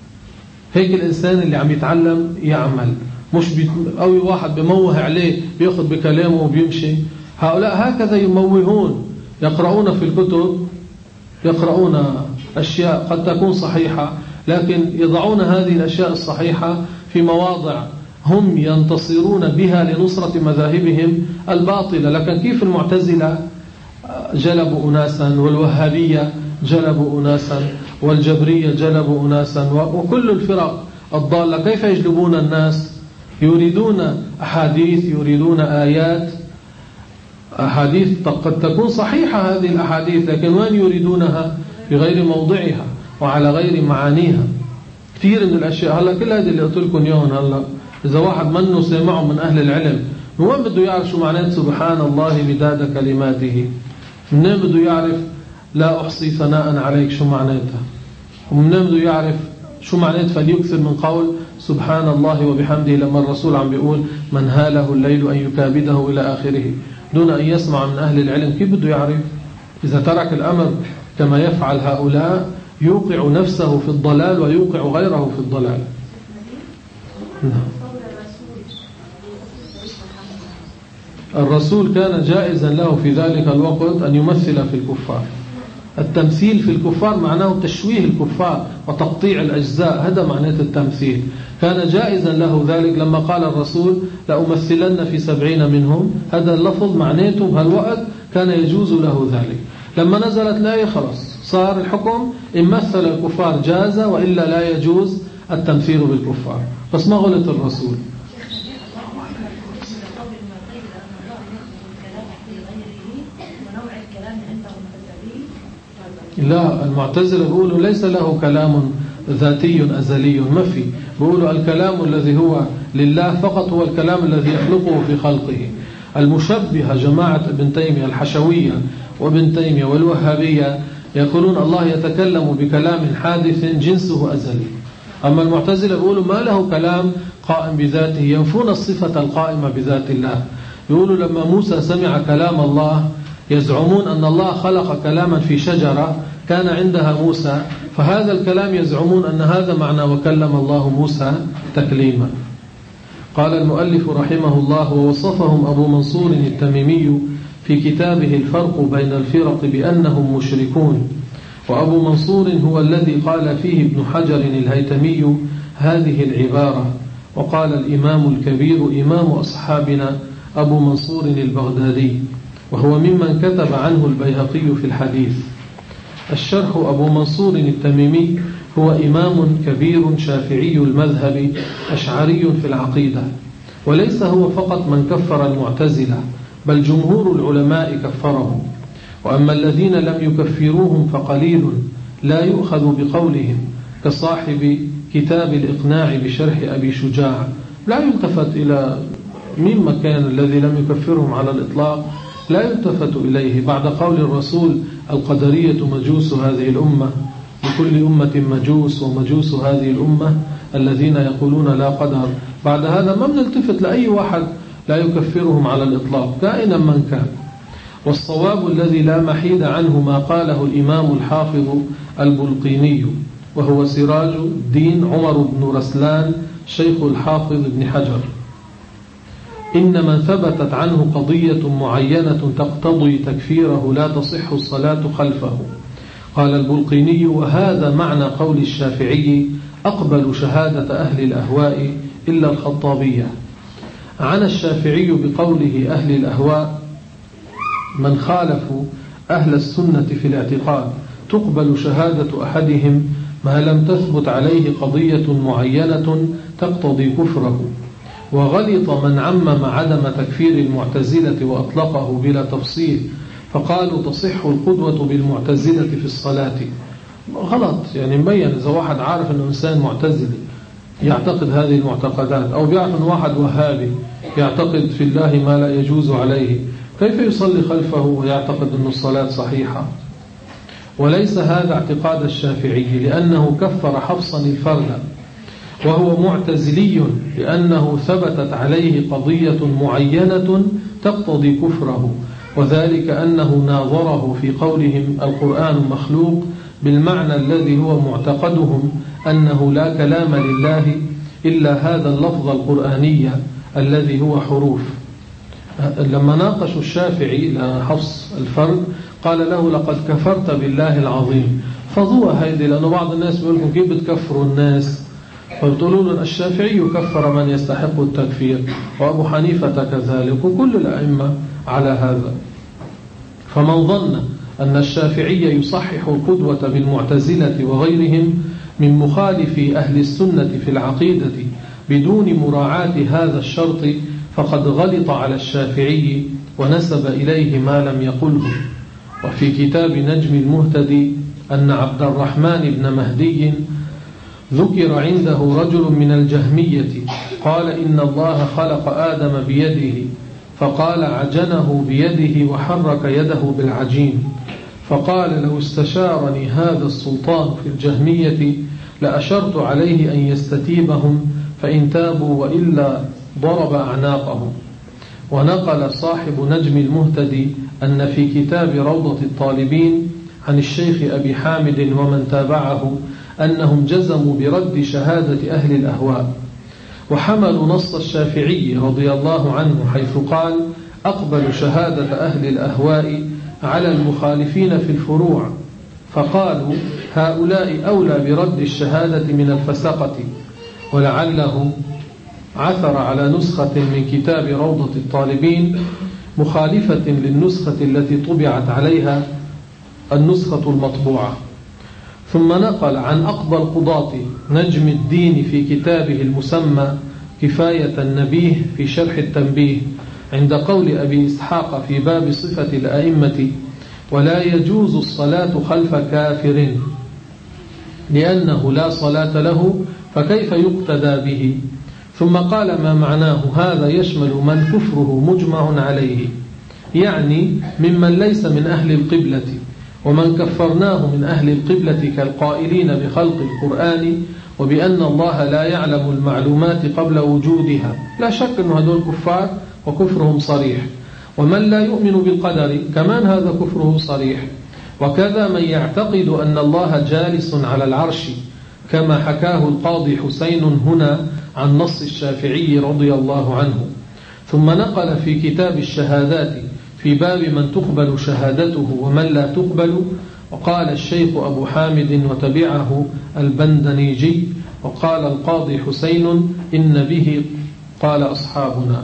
هيك الإنسان اللي عم يتعلم يعمل، مش بي... أو واحد بموه عليه بيأخذ بكلامه وبيمشي. هؤلاء هكذا يموهون، يقرؤون في الكتب، يقرؤون أشياء قد تكون صحيحة لكن يضعون هذه الأشياء الصحيحة في مواضع هم ينتصرون بها لنصرة مذاهبهم الباطلة. لكن كيف المعتزلة جلبوا أناسا، والوهابية جلبوا أناسا، والجبرية جلبوا أناسا، وكل الفرق الضالة كيف يجلبون الناس؟ يريدون أحاديث، يريدون آيات، أحاديث قد تكون صحيحة هذه الأحاديث، لكن وين يريدونها؟ في غير موضعها وعلى غير معانيها. كثير من الأشياء هلا كل هذه اللي قلت لكم يوم هلا إذا واحد منه سمعه من أهل العلم، من وين بده يعرف شو معنات سبحان الله بداد كلماته؟ منين بده يعرف لا أحصي ثناء عليك شو معناتها؟ ومنين بده يعرف شو معنات فليكثر من قول سبحان الله وبحمده لما الرسول عم بيقول من هاله الليل أن يكابده إلى آخره دون أن يسمع من أهل العلم؟ كيف بده يعرف؟ إذا ترك الأمر كما يفعل هؤلاء يوقع نفسه في الضلال ويوقع غيره في الضلال. الرسول كان جائزا له في ذلك الوقت أن يمثل في الكفار. التمثيل في الكفار معناه تشويه الكفار وتقطيع الأجزاء، هذا معناه التمثيل. كان جائزا له ذلك لما قال الرسول لأمثلن في سبعين منهم، هذا اللفظ معناته بهالوقت كان يجوز له ذلك. لما نزلت الآية خلاص صار الحكم إن مثل الكفار جاز وإلا لا يجوز التمثيل بالكفار، بس ما غلط الرسول. لا، المعتزلة بيقولوا ليس له كلام ذاتي أزلي، ما في، بيقولوا الكلام الذي هو لله فقط هو الكلام الذي يخلقه في خلقه. المشبهة جماعة ابن تيمية الحشوية وابن تيمية والوهابية يقولون الله يتكلم بكلام حادث جنسه أزلي. أما المعتزلة بيقولوا ما له كلام قائم بذاته، ينفون الصفة القائمة بذات الله. يقولوا لما موسى سمع كلام الله يزعمون أن الله خلق كلاما في شجرة كان عندها موسى، فهذا الكلام يزعمون أن هذا معنى وكلم الله موسى تكليما. قال المؤلف رحمه الله: ووصفهم أبو منصور التميمي في كتابه الفرق بين الفرق بأنهم مشركون. وأبو منصور هو الذي قال فيه ابن حجر الهيتمي هذه العبارة. وقال الإمام الكبير إمام أصحابنا أبو منصور البغدادي، وهو ممن كتب عنه البيهقي في الحديث. الشرح: أبو منصور التميمي هو إمام كبير شافعي المذهب أشعري في العقيدة، وليس هو فقط من كفر المعتزلة، بل جمهور العلماء كفرهم. وأما الذين لم يكفروهم فقليل لا يؤخذ بقولهم، كصاحب كتاب الإقناع بشرح أبي شجاع. لا يلتفت إلى مين مكان الذي لم يكفرهم على الإطلاق، لا يلتفت إليه بعد قول الرسول: القدرية مجوس هذه الأمة، لكل أمة مجوس، ومجوس هذه الأمة الذين يقولون لا قدر. بعد هذا ما بنلتفت لأي واحد لا يكفرهم على الإطلاق كائنا من كان. والصواب الذي لا محيد عنه ما قاله الإمام الحافظ البلقيني، وهو سراج الدين عمر بن رسلان شيخ الحافظ بن حجر: إن من ثبتت عنه قضية معينة تقتضي تكفيره لا تصح الصلاة خلفه. قال البلقيني: وهذا معنى قول الشافعي: أقبل شهادة أهل الأهواء إلا الخطابية. عن الشافعي بقوله أهل الأهواء من خالفوا أهل السنة في الاعتقاد، تقبل شهادة أحدهم ما لم تثبت عليه قضية معينة تقتضي كفره. وغلط من عمم عدم تكفير المعتزلة وأطلقه بلا تفصيل، فقالوا تصح القدوة بالمعتزلة في الصلاة. غلط، يعني مبين إذا واحد عارف أنه إنسان معتزلي يعتقد هذه المعتقدات، أو بيعرف أنه واحد وهابي يعتقد في الله ما لا يجوز عليه، كيف يصلي خلفه ويعتقد أن الصلاة صحيحة؟ وليس هذا اعتقاد الشافعي، لأنه كفر حفصا الفرد، وهو معتزلي لأنه ثبتت عليه قضية معينة تقتضي كفره، وذلك أنه ناظره في قولهم القرآن مخلوق بالمعنى الذي هو معتقدهم أنه لا كلام لله إلا هذا اللفظ القرآني الذي هو حروف. لما ناقشوا الشافعي لحفص الفرد قال له: لقد كفرت بالله العظيم، احفظوها هيدي، لأنه بعض الناس بيقول لكم كيف بتكفروا الناس، فبتقولوا لهم الشافعي يكفر من يستحق التكفير، وأبو حنيفة كذلك، وكل الأئمة على هذا. فمن ظن أن الشافعي يصحح القدوة بالمعتزلة وغيرهم من مخالف أهل السنة في العقيدة بدون مراعاة هذا الشرط فقد غلط على الشافعي ونسب إليه ما لم يقله. وفي كتاب نجم المهتدي أن عبد الرحمن بن مهدي ذكر عنده رجل من الجهمية قال إن الله خلق آدم بيده، فقال عجنه بيده وحرك يده بالعجين، فقال لو استشارني هذا السلطان في الجهمية لأشرت عليه أن يستتيبهم فإن تابوا وإلا ضرب أعناقهم. ونقل صاحب نجم المهتدي أن في كتاب روضة الطالبين عن الشيخ أبي حامد ومن تابعه أنهم جزموا برد شهادة أهل الأهواء، وحملوا نص الشافعي رضي الله عنه حيث قال أقبل شهادة أهل الأهواء على المخالفين في الفروع، فقالوا هؤلاء أولى برد الشهادة من الفسقة. ولعله عثر على نسخة من كتاب روضة الطالبين مخالفة للنسخة التي طبعت عليها النسخة المطبوعة. ثم نقل عن أقضى القضاة نجم الدين في كتابه المسمى كفاية النبيه في شرح التنبيه عند قول أبي إسحاق في باب صفة الأئمة ولا يجوز الصلاة خلف كافر لأنه لا صلاة له فكيف يقتدى به. ثم قال ما معناه هذا يشمل من كفره مجمع عليه، يعني ممن ليس من أهل القبلة، ومن كفرناه من أهل القبلة كالقائلين بخلق القرآن وبأن الله لا يعلم المعلومات قبل وجودها، لا شك أن هذول كفار وكفرهم صريح. ومن لا يؤمن بالقدر كمان هذا كفره صريح. وكذا من يعتقد أن الله جالس على العرش كما حكاه القاضي حسين هنا عن نص الشافعي رضي الله عنه. ثم نقل في كتاب الشهادات في باب من تقبل شهادته ومن لا تقبل، وقال الشيخ أبو حامد وتبعه البندنيجي وقال القاضي حسين إن به قال أصحابنا.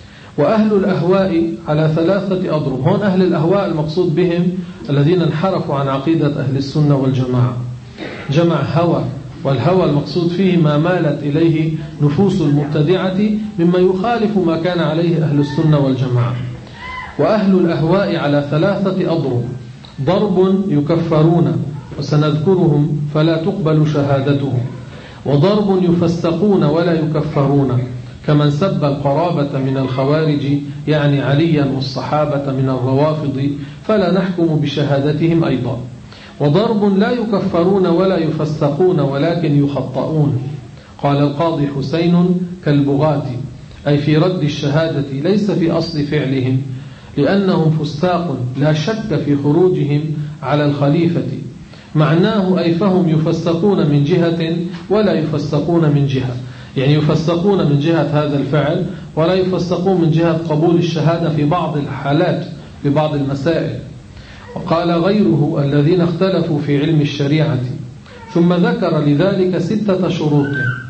وأهل الأهواء على ثلاثة أضرب. هون أهل الأهواء المقصود بهم الذين انحرفوا عن عقيدة أهل السنة والجماعة، جمع هوى، والهوى المقصود فيه ما مالت إليه نفوس المبتدعة مما يخالف ما كان عليه أهل السنة والجماعة. وأهل الأهواء على ثلاثة أضرب: ضرب يكفرون وسنذكرهم فلا تقبل شهادتهم، وضرب يفسقون ولا يكفرون كمن سب القرابة من الخوارج يعني عليا والصحابة من الروافض فلا نحكم بشهادتهم أيضا، وضرب لا يكفرون ولا يفسقون ولكن يخطئون. قال القاضي حسين كالبغاة، أي في رد الشهادة ليس في أصل فعلهم، لأنهم فساق لا شك في خروجهم على الخليفة. معناه أي فهم يفسقون من جهة ولا يفسقون من جهة، يعني يفسقون من جهة هذا الفعل ولا يفسقون من جهة قبول الشهادة في بعض الحالات في بعض المسائل. وقال غيره الذين اختلفوا في علم الشريعة. ثم ذكر لذلك ستة شروط،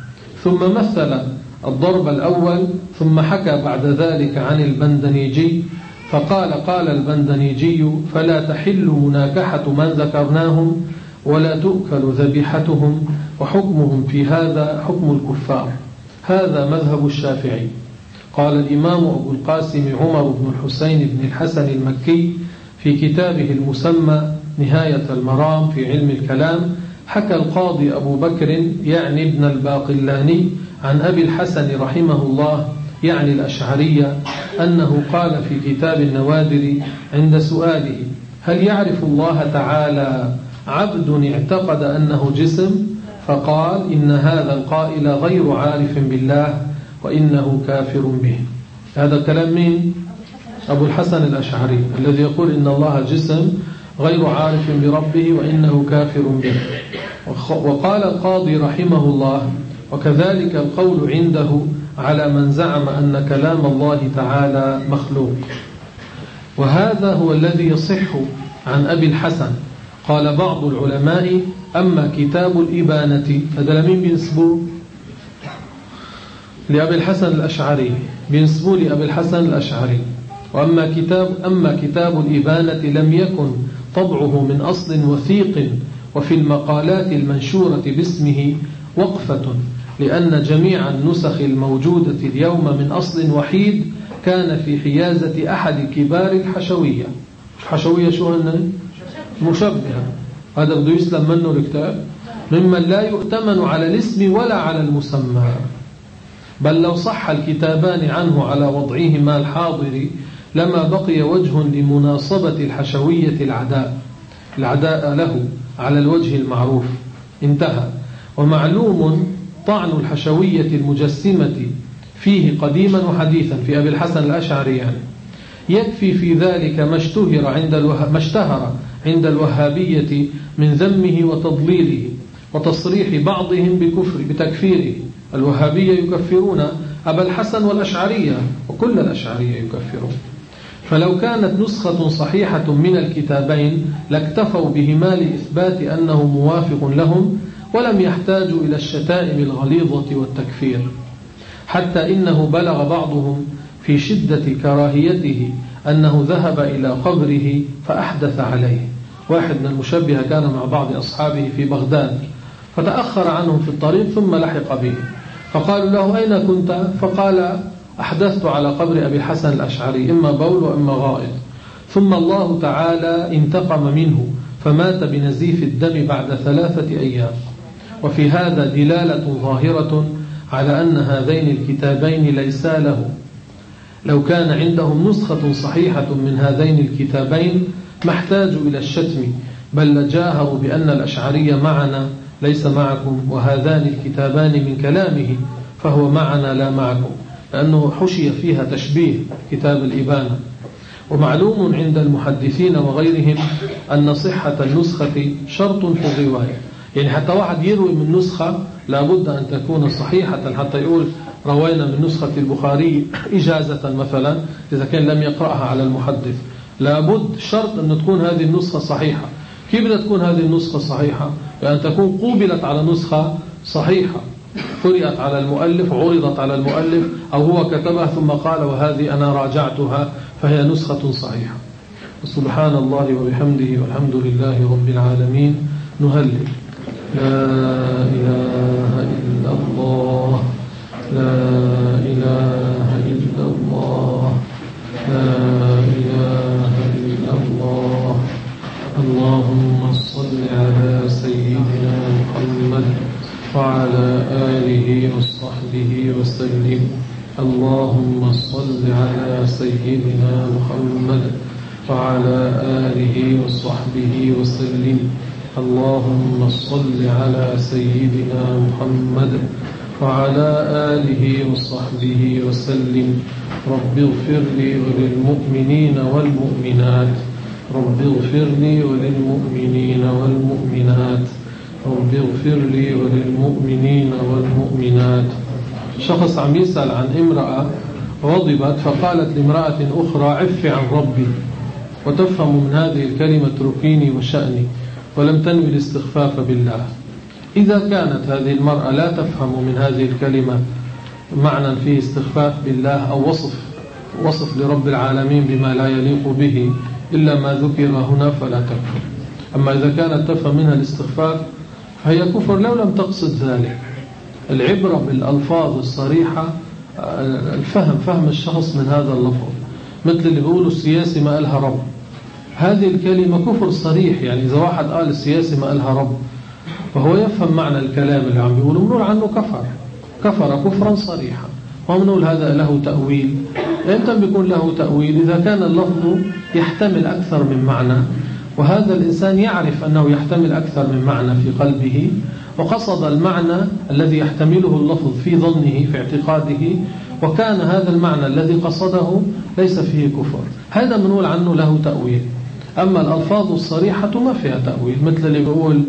ثم مثل الضرب الأول، ثم حكى بعد ذلك عن البندنيجي فقال قال البندنيجي فلا تحل مناكحة من ذكرناهم ولا تؤكل ذبيحتهم وحكمهم في هذا حكم الكفار. هذا مذهب الشافعي. قال الإمام أبو القاسم عمر بن الحسين بن الحسن المكي في كتابه المسمى نهاية المرام في علم الكلام، حكى القاضي أبو بكر يعني ابن الباقلاني عن أبي الحسن رحمه الله يعني الأشعرية أنه قال في كتاب النوادر عند سؤاله هل يعرف الله تعالى عبد اعتقد أنه جسم؟ فقال إن هذا القائل غير عارف بالله وإنه كافر به. هذا كلام مين؟ أبو الحسن الأشعري الذي يقول إن الله جسم غير عارف بربه وإنه كافر به. وقال القاضي رحمه الله وكذلك القول عنده على من زعم أن كلام الله تعالى مخلوق. وهذا هو الذي يصح عن أبي الحسن قال بعض العلماء أما كتاب الإبانة، هذا لمين بينسبوه؟ لأبي الحسن الأشعري، بينسبوه لأبي الحسن الأشعري. وأما كتاب أما كتاب الإبانة لم يكن طبعه من أصل وثيق، وفي المقالات المنشورة باسمه وقفة، لأن جميع النسخ الموجودة اليوم من أصل وحيد كان في حيازة أحد كبار الحشوية. الحشوية شو هن؟ مشبهة. هذا بده يسلم منه الكتاب، ممن لا يؤتمن على الاسم ولا على المسمى، بل لو صح الكتابان عنه على وضعهما الحاضر لما بقي وجه لمناصبة الحشوية العداء العداء له على الوجه المعروف. انتهى. ومعلوم طعن الحشوية المجسمة فيه قديما وحديثا، في أبي الحسن الأشعري يعني. يكفي في ذلك ما اشتهر عند الوه... ما اشتهر عند الوهابية من ذمه وتضليله وتصريح بعضهم بكفر بتكفيره. الوهابية يكفرون أبا الحسن والأشعرية، وكل الأشعرية يكفرون. فلو كانت نسخة صحيحة من الكتابين لاكتفوا بهما لإثبات أنه موافق لهم، ولم يحتاجوا إلى الشتائم الغليظة والتكفير. حتى إنه بلغ بعضهم في شدة كراهيته أنه ذهب إلى قبره فأحدث عليه. واحد من المشبهة كان مع بعض أصحابه في بغداد، فتأخر عنهم في الطريق ثم لحق به، فقالوا له أين كنت؟ فقال أحدثت على قبر أبي الحسن الأشعري، إما بول وإما غائط. ثم الله تعالى انتقم منه فمات بنزيف الدم بعد ثلاثة أيام. وفي هذا دلالة ظاهرة على أن هذين الكتابين ليسا له. لو كان عندهم نسخة صحيحة من هذين الكتابين ما احتاجوا إلى الشتم، بل لجاهروا بأن الأشعري معنا ليس معكم، وهذان الكتابان من كلامه فهو معنا لا معكم، لأنه حشي فيها تشبيه كتاب الإبانة. ومعلوم عند المحدثين وغيرهم أن صحة النسخة شرط في الرواية، يعني حتى واحد يروي من نسخة لابد أن تكون صحيحة، حتى يقول روينا من نسخة البخاري إجازة مثلا، إذا كان لم يقرأها على المحدث لابد شرط أن تكون هذه النسخة صحيحة. كيف بدها تكون هذه النسخة صحيحة؟ بأن تكون قوبلت على نسخة صحيحة، قرأت على المؤلف وعرضت على المؤلف، أو هو كتبها ثم قال وهذه أنا راجعتها فهي نسخة صحيحة. سبحان الله وبحمده والحمد لله رب العالمين. نهلل لا إله إلا الله، لا إله إلا الله، لا إله إلا الله. اللهم صل على سيدنا محمد وعلى آله وصحبه وسلم. اللهم صل على سيدنا محمد وعلى آله وصحبه وسلم. اللهم صل على سيدنا محمد وعلى آله وصحبه وسلم. رب اغفر لي وللمؤمنين والمؤمنات، رب اغفر لي وللمؤمنين والمؤمنات، رب اغفر لي وللمؤمنين والمؤمنات. شخص عم يسأل عن امرأة غضبت فقالت لامرأة أخرى عفي عن ربي، وتفهم من هذه الكلمة اتركيني وشأني، ولم تنوي الاستخفاف بالله. إذا كانت هذه المرأة لا تفهم من هذه الكلمة معنى فيه استخفاف بالله أو وصف وصف لرب العالمين بما لا يليق به إلا ما ذكر هنا فلا تكفر. أما إذا كانت تفهم منها الاستخفاف فهي كفر لو لم تقصد ذلك. العبرة بالألفاظ الصريحة، الفهم فهم الشخص من هذا اللفظ. مثل اللي بيقولوا السياسي ما قالها رب، هذه الكلمة كفر صريح. يعني إذا واحد قال السياسي ما قالها رب فهو يفهم معنى الكلام اللي عم بيقوله، بنقول عنه كفر كفر كفرا صريحا. ومنقول هذا له تأويل. إمتى بيكون له تأويل؟ إذا كان اللفظ يحتمل أكثر من معنى، وهذا الإنسان يعرف أنه يحتمل أكثر من معنى في قلبه، وقصد المعنى الذي يحتمله اللفظ في ظنه في اعتقاده، وكان هذا المعنى الذي قصده ليس فيه كفر، هذا بنقول عنه له تأويل. أما الألفاظ الصريحة ما فيها تأويل. مثل اللي بيقول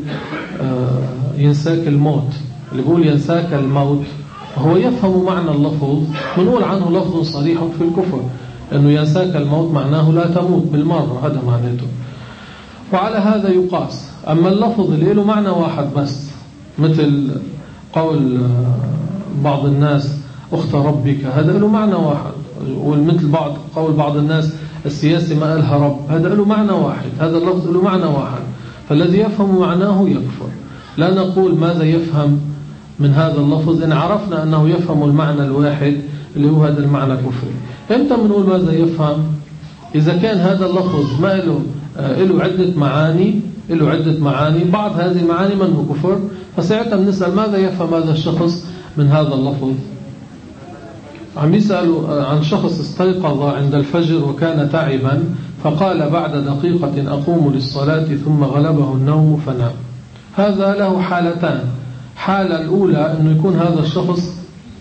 ينساك الموت، اللي بيقول ينساك الموت هو يفهم معنى اللفظ، بنقول عنه لفظ صريح في الكفر، أنه ينساك الموت معناه لا تموت بالمرة، هذا معناته. وعلى هذا يقاس. أما اللفظ اللي له معنى واحد بس، مثل قول بعض الناس أخت ربك، هذا له معنى واحد. ومثل بعض قول بعض الناس السياسي ما قالها رب، هذا له معنى واحد، هذا اللفظ له معنى واحد. فالذي يفهم معناه يكفر. لا نقول ماذا يفهم من هذا اللفظ، إن عرفنا أنه يفهم المعنى الواحد اللي هو هذا المعنى كفري. إمتى بنقول ماذا يفهم؟ إذا كان هذا اللفظ ما له له عدة معاني له عدة معاني بعض هذه المعاني منه كفر، فساعتها بنسأل ماذا يفهم هذا الشخص من هذا اللفظ. عم يسألوا عن شخص استيقظ عند الفجر وكان تعبا، فقال بعد دقيقة أقوم للصلاة ثم غلبه النوم فنام. هذا له حالتان. حالة الأولى أنه يكون هذا الشخص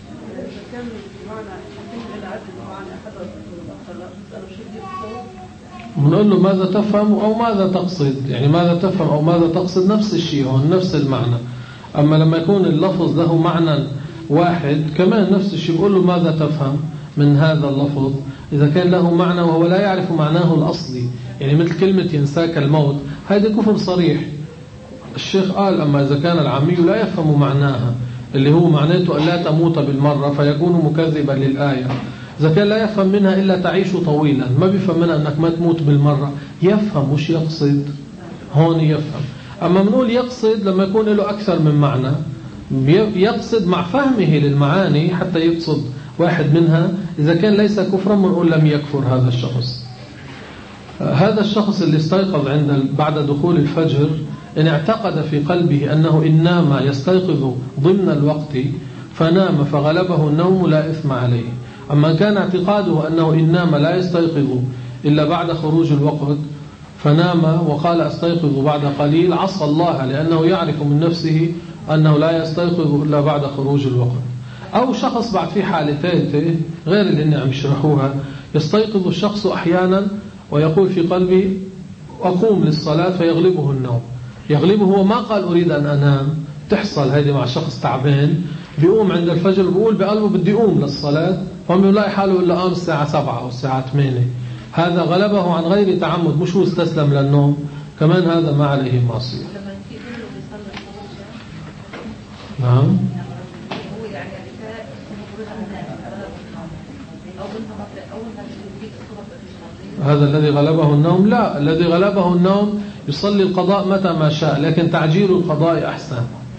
بنقول له ماذا تفهم أو ماذا تقصد، يعني ماذا تفهم أو ماذا تقصد نفس الشيء، هو نفس المعنى. أما لما يكون اللفظ له معنى واحد كمان نفس الشيء، بقول له ماذا تفهم من هذا اللفظ. إذا كان له معنى وهو لا يعرف معناه الأصلي، يعني مثل كلمة ينساك الموت، هذا كفر صريح. الشيخ قال أما إذا كان العامي لا يفهم معناها اللي هو معناته أن لا تموت بالمرة فيكون مكذبا للآية. إذا كان لا يفهم منها إلا تعيش طويلا، ما بيفهم منها أنك ما تموت بالمرة، يفهم مش يقصد، هون يفهم. أما بنقول يقصد لما يكون له أكثر من معنى، يقصد مع فهمه للمعاني حتى يقصد واحد منها. إذا كان ليس كفرا بنقول لم يكفر هذا الشخص. هذا الشخص اللي استيقظ عند بعد دخول الفجر، إن اعتقد في قلبه أنه إن نام يستيقظ ضمن الوقت فنام فغلبه النوم لا إثم عليه. أما كان اعتقاده أنه إن نام لا يستيقظ إلا بعد خروج الوقت فنام وقال أستيقظ بعد قليل، عصى الله لأنه يعرف من نفسه أنه لا يستيقظ إلا بعد خروج الوقت. أو شخص بعد في حالتين غير اللي عم يشرحوها، يستيقظ الشخص أحيانا ويقول في قلبي أقوم للصلاة فيغلبه النوم. يغلبه هو ما قال أريد أن أنام، تحصل هذه مع شخص تعبان بيقوم عند الفجر بيقول بقلبه بدي أقوم للصلاة، فهم يلاقي حاله إلا قام الساعة سبعة أو الساعة ثمانية. هذا غلبه عن غير تعمد، مش هو استسلم للنوم، كمان هذا ما عليه معصية. نعم. هذا الذي غلبه النوم؟ لا، الذي غلبه النوم يصلي القضاء متى ما شاء، لكن تعجيل القضاء أحسن.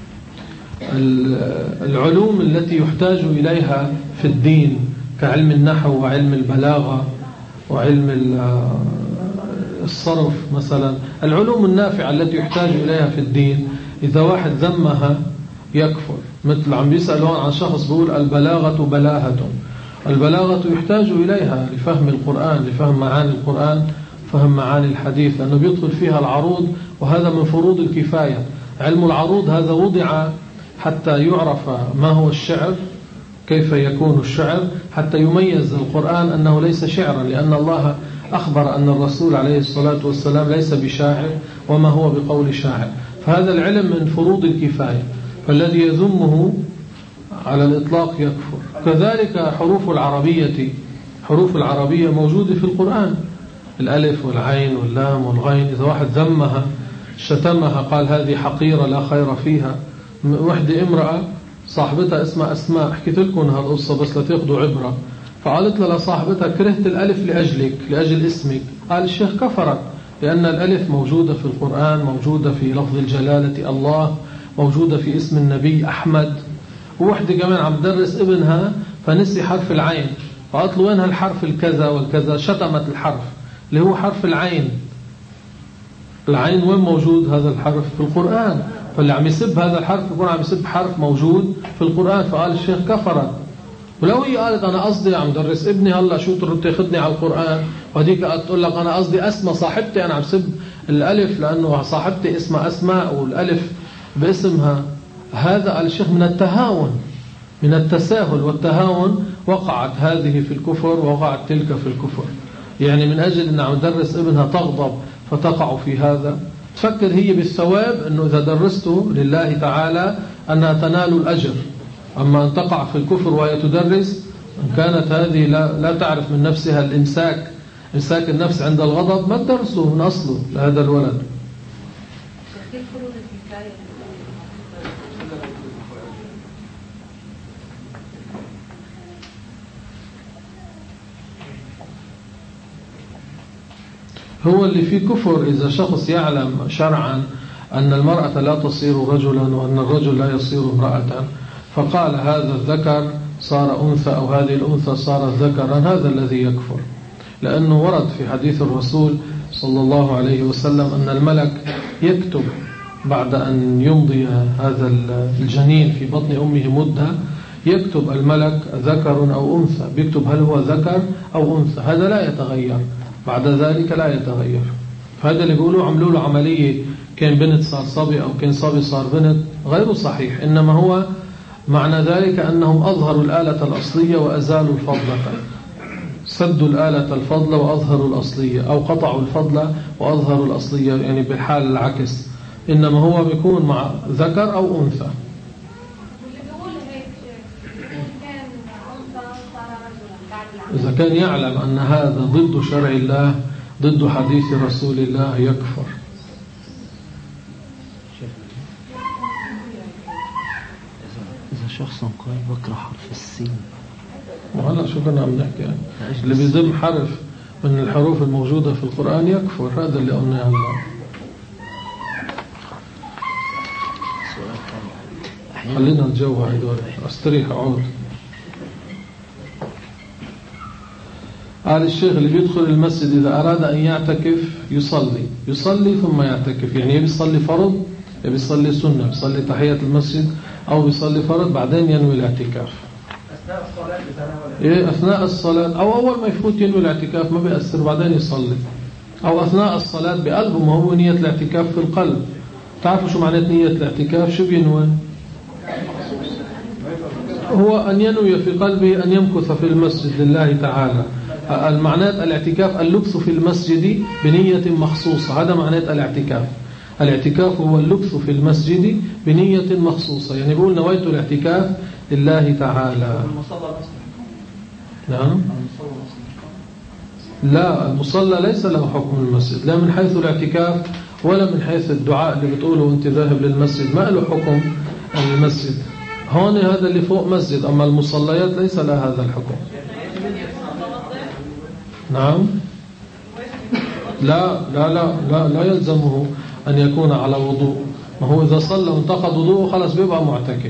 العلوم التي يحتاج إليها في الدين كعلم النحو وعلم البلاغة وعلم الصرف مثلا، العلوم النافعة التي يحتاج إليها في الدين، إذا واحد ذمها يكفر. مثل عم بيسألون عن شخص بيقول البلاغة بلاهة. البلاغة يحتاج إليها لفهم القرآن، لفهم معاني القرآن، فهم معاني الحديث، لأنه بيدخل فيها العروض، وهذا من فروض الكفاية. علم العروض هذا وضع حتى يعرف ما هو الشعر، كيف يكون الشعر، حتى يميز القرآن أنه ليس شعرا، لأن الله أخبر أن الرسول عليه الصلاة والسلام ليس بشاعر وما هو بقول شاعر. فهذا العلم من فروض الكفاية، فالذي يذمه على الإطلاق يكفر. كذلك حروف العربية، حروف العربية موجودة في القرآن، الألف والعين واللام والغين، إذا واحد ذمها شتمها قال هذه حقيرة لا خير فيها. وحدة امرأة صاحبتها اسمها أسماء، حكيت لكم هالقصة بس لتاخذوا عبرة، فقالت لها صاحبتها كرهت الألف لأجلك، لأجل اسمك. قال الشيخ كفرت، لأن الألف موجودة في القرآن، موجودة في لفظ الجلالة الله، موجودة في اسم النبي أحمد. ووحدة كمان عم درس ابنها فنسي حرف العين، فقالت له وين هالحرف الكذا والكذا، شتمت الحرف اللي هو حرف العين. العين وين موجود هذا الحرف؟ في القرآن. فاللي عم يسب هذا الحرف يكون عم يسب حرف موجود في القرآن. فقال الشيخ كفرت. ولو هي قالت أنا قصدي عم درس ابني هلا شو تاخذني على القرآن، وهديك تقول لك أنا قصدي أسمى صاحبتي، أنا عم سب الألف لأنه صاحبتي اسمها أسماء والألف باسمها، هذا قال الشيخ من التهاون، من التساهل والتهاون، وقعت هذه في الكفر ووقعت تلك في الكفر. يعني من أجل أن عم درس ابنها تغضب فتقع في هذا، تفكر هي بالثواب أنه إذا درسته لله تعالى أنها تنال الأجر. أما أن تقع في الكفر وهي تدرس، إن كانت هذه لا, لا تعرف من نفسها الإمساك، إمساك النفس عند الغضب، ما تدرسه من أصله لهذا الولد. هو اللي فيه كفر إذا شخص يعلم شرعا أن المرأة لا تصير رجلا وأن الرجل لا يصير امرأة، فقال هذا الذكر صار أنثى أو هذه الأنثى صارت ذكرا، هذا الذي يكفر. لأنه ورد في حديث الرسول صلى الله عليه وسلم أن الملك يكتب بعد أن يمضي هذا الجنين في بطن أمه مدة، يكتب الملك ذكر أو أنثى، بيكتب هل هو ذكر أو أنثى، هذا لا يتغير، بعد ذلك لا يتغير. فهذا اللي بيقولوا عملوا له عملية كان بنت صار صبي أو كان صبي صار بنت غير صحيح، إنما هو معنى ذلك أنهم أظهروا الآلة الأصلية وأزالوا الفضلة، سدوا الآلة الفضلة وأظهروا الأصلية، أو قطعوا الفضلة وأظهروا الأصلية، يعني بالحال العكس، إنما هو بيكون مع ذكر أو أنثى. إذا كان يعلم أن هذا ضد شرع الله ضد حديث رسول الله يكفر. إذا شخص قال بكره حرف السين، وهلا شو كنا عم نحكي يعني. اللي بيذم حرف من الحروف الموجودة في القرآن يكفر، هذا اللي قلنا هلا. خلينا نتجوه هدول، استريح عود. قال الشيخ اللي بيدخل المسجد إذا أراد أن يعتكف يصلي يصلي ثم يعتكف، يعني يصلي فرض يصلي سنة، يصلي تحية المسجد أو يصلي فرض بعدين ينوي الاعتكاف أثناء الصلاة. إيه أثناء الصلاة أو أول ما يفوت ينوي الاعتكاف ما بيأثر، بعدين يصلي، أو أثناء الصلاة بقلبه، ما هو نية الاعتكاف في القلب. تعرفوا شو معنى نية الاعتكاف؟ شو بينوي؟ هو أن ينوي في قلبه أن يمكث في المسجد لله تعالى. المعنات الاعتكاف اللبث في المسجد بنية مخصوصة، هذا معنات الاعتكاف. الاعتكاف هو اللبث في المسجد بنية مخصوصة، يعني بقول نويت الاعتكاف لله تعالى. نعم. لا، المصلى ليس له حكم المسجد، لا من حيث الاعتكاف ولا من حيث الدعاء اللي بتقوله انت ذاهب للمسجد، ما له حكم المسجد. هون هذا اللي فوق مسجد، أما المصليات ليس لها هذا الحكم. نعم. لا لا لا لا, لا يلزمه أن يكون على وضوء، ما هو إذا صلى وانتقض وضوءه خلاص بيبقى معتكف.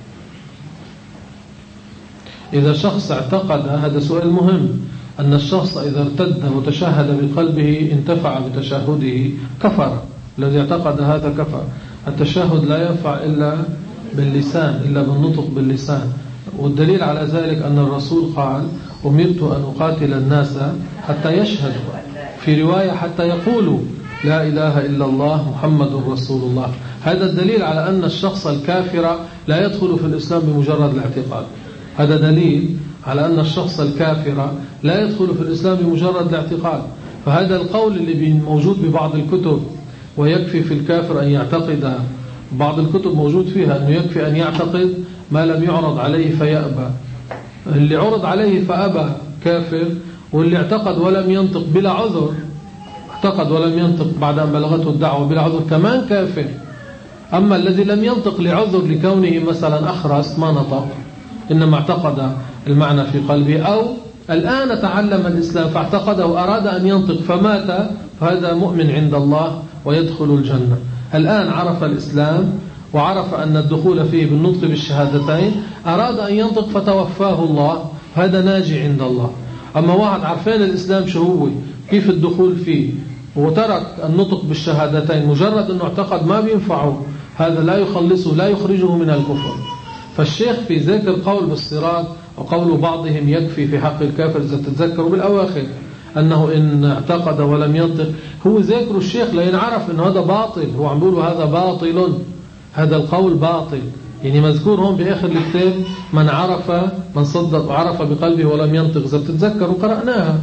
إذا شخص اعتقد، هذا سؤال مهم، أن الشخص إذا ارتد وتشهد بقلبه انتفع بتشهده كفر. الذي اعتقد هذا كفر. التشهد لا ينفع إلا باللسان، إلا بالنطق باللسان، والدليل على ذلك أن الرسول قال أمرت أن أقاتل الناس حتى يشهدوا، في رواية حتى يقولوا لا إله إلا الله محمد رسول الله. هذا الدليل على أن الشخص الكافر لا يدخل في الإسلام بمجرد الاعتقاد. هذا دليل على أن الشخص الكافر لا يدخل في الإسلام بمجرد الاعتقاد. فهذا القول اللي موجود ببعض الكتب ويكفي في الكافر أن يعتقد، بعض الكتب موجود فيها أنه يكفي أن يعتقد ما لم يعرض عليه فيأبى. اللي عرض عليه فأبى كافر، واللي اعتقد ولم ينطق بلا عذر، اعتقد ولم ينطق بعد أن بلغته الدعوة بلا عذر كمان كافر. أما الذي لم ينطق لعذر لكونه مثلا أخرس ما نطق، إنما اعتقد المعنى في قلبه، أو الآن تعلم الإسلام فاعتقده وأراد أن ينطق فمات، فهذا مؤمن عند الله ويدخل الجنة. الآن عرف الإسلام وعرف أن الدخول فيه بالنطق بالشهادتين، أراد أن ينطق فتوفاه الله، هذا ناجي عند الله. أما واحد عرفين الإسلام شو هو كيف الدخول فيه وترك النطق بالشهادتين مجرد أنه اعتقد ما بينفعه، هذا لا يخلصه لا يخرجه من الكفر. فالشيخ في ذكر قول بالصراط وقول بعضهم يكفي في حق الكافر، إذا تتذكروا بالأواخر أنه إن اعتقد ولم ينطق، هو ذكر الشيخ لأن عرف أنه هذا باطل، هو عم بيقول هذا باطل، هذا القول باطل. يعني مذكور هون بآخر الكتاب من عرف من صدق وعرف بقلبه ولم ينطق، إذا بتتذكروا قرأناها.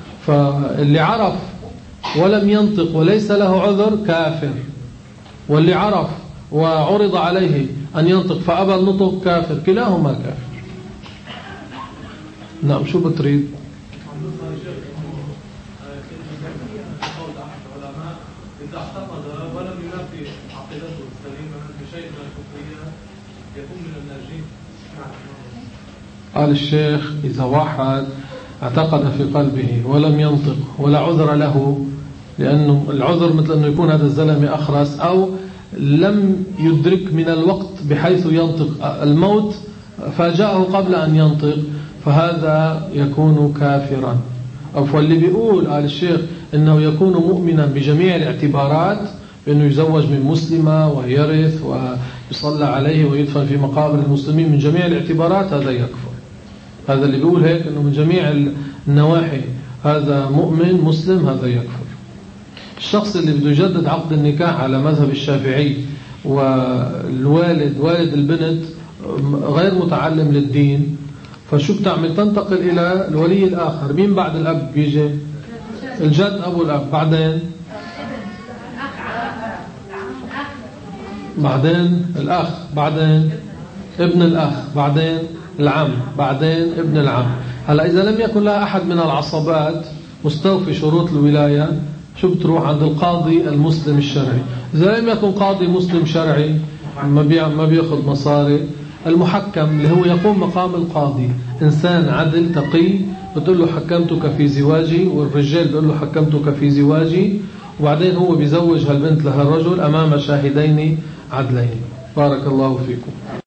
فاللي عرف ولم ينطق وليس له عذر كافر، واللي عرف وعرض عليه أن ينطق فأبى النطق كافر، كلاهما كافر. نعم. شو بتريد؟ إذا اعتقد ولم ينافي عقيدته السليمة بشيء من الكفرية يكون من الناجين. قال الشيخ إذا واحد اعتقد في قلبه ولم ينطق ولا عذر له لأنه العذر مثل أنه يكون هذا الزلمة أخرس أو لم يدرك من الوقت بحيث ينطق، الموت فاجأه قبل أن ينطق، فهذا يكون كافرا. أو فاللي بيقول قال الشيخ إنه يكون مؤمنا بجميع الاعتبارات، بأنه يزوج من مسلمة ويرث ويصلى عليه ويدفن في مقابر المسلمين من جميع الاعتبارات، هذا يكفر. هذا اللي بيقول هيك إنه من جميع النواحي هذا مؤمن مسلم، هذا يكفر. الشخص اللي بده يجدد عقد النكاح على مذهب الشافعي والوالد والد البنت غير متعلم للدين، فشو بتعمل؟ تنتقل إلى الولي الآخر. مين بعد الأب بيجي؟ الجد أبو الأب، بعدين بعدين الأخ، بعدين ابن الأخ، بعدين العم، بعدين ابن العم. هلا إذا لم يكن لها أحد من العصبات مستوفي شروط الولاية، شو بتروح عند القاضي المسلم الشرعي. إذا لم يكن قاضي مسلم شرعي ما بيع ما بياخذ مصاري، المحكم اللي هو يقوم مقام القاضي إنسان عدل تقي، بتقول له حكمتك في زواجي، والرجال بيقول له حكمتك في زواجي، وبعدين هو بيزوج هالبنت لهالرجل أمام شاهدين عدلين. بارك الله فيكم.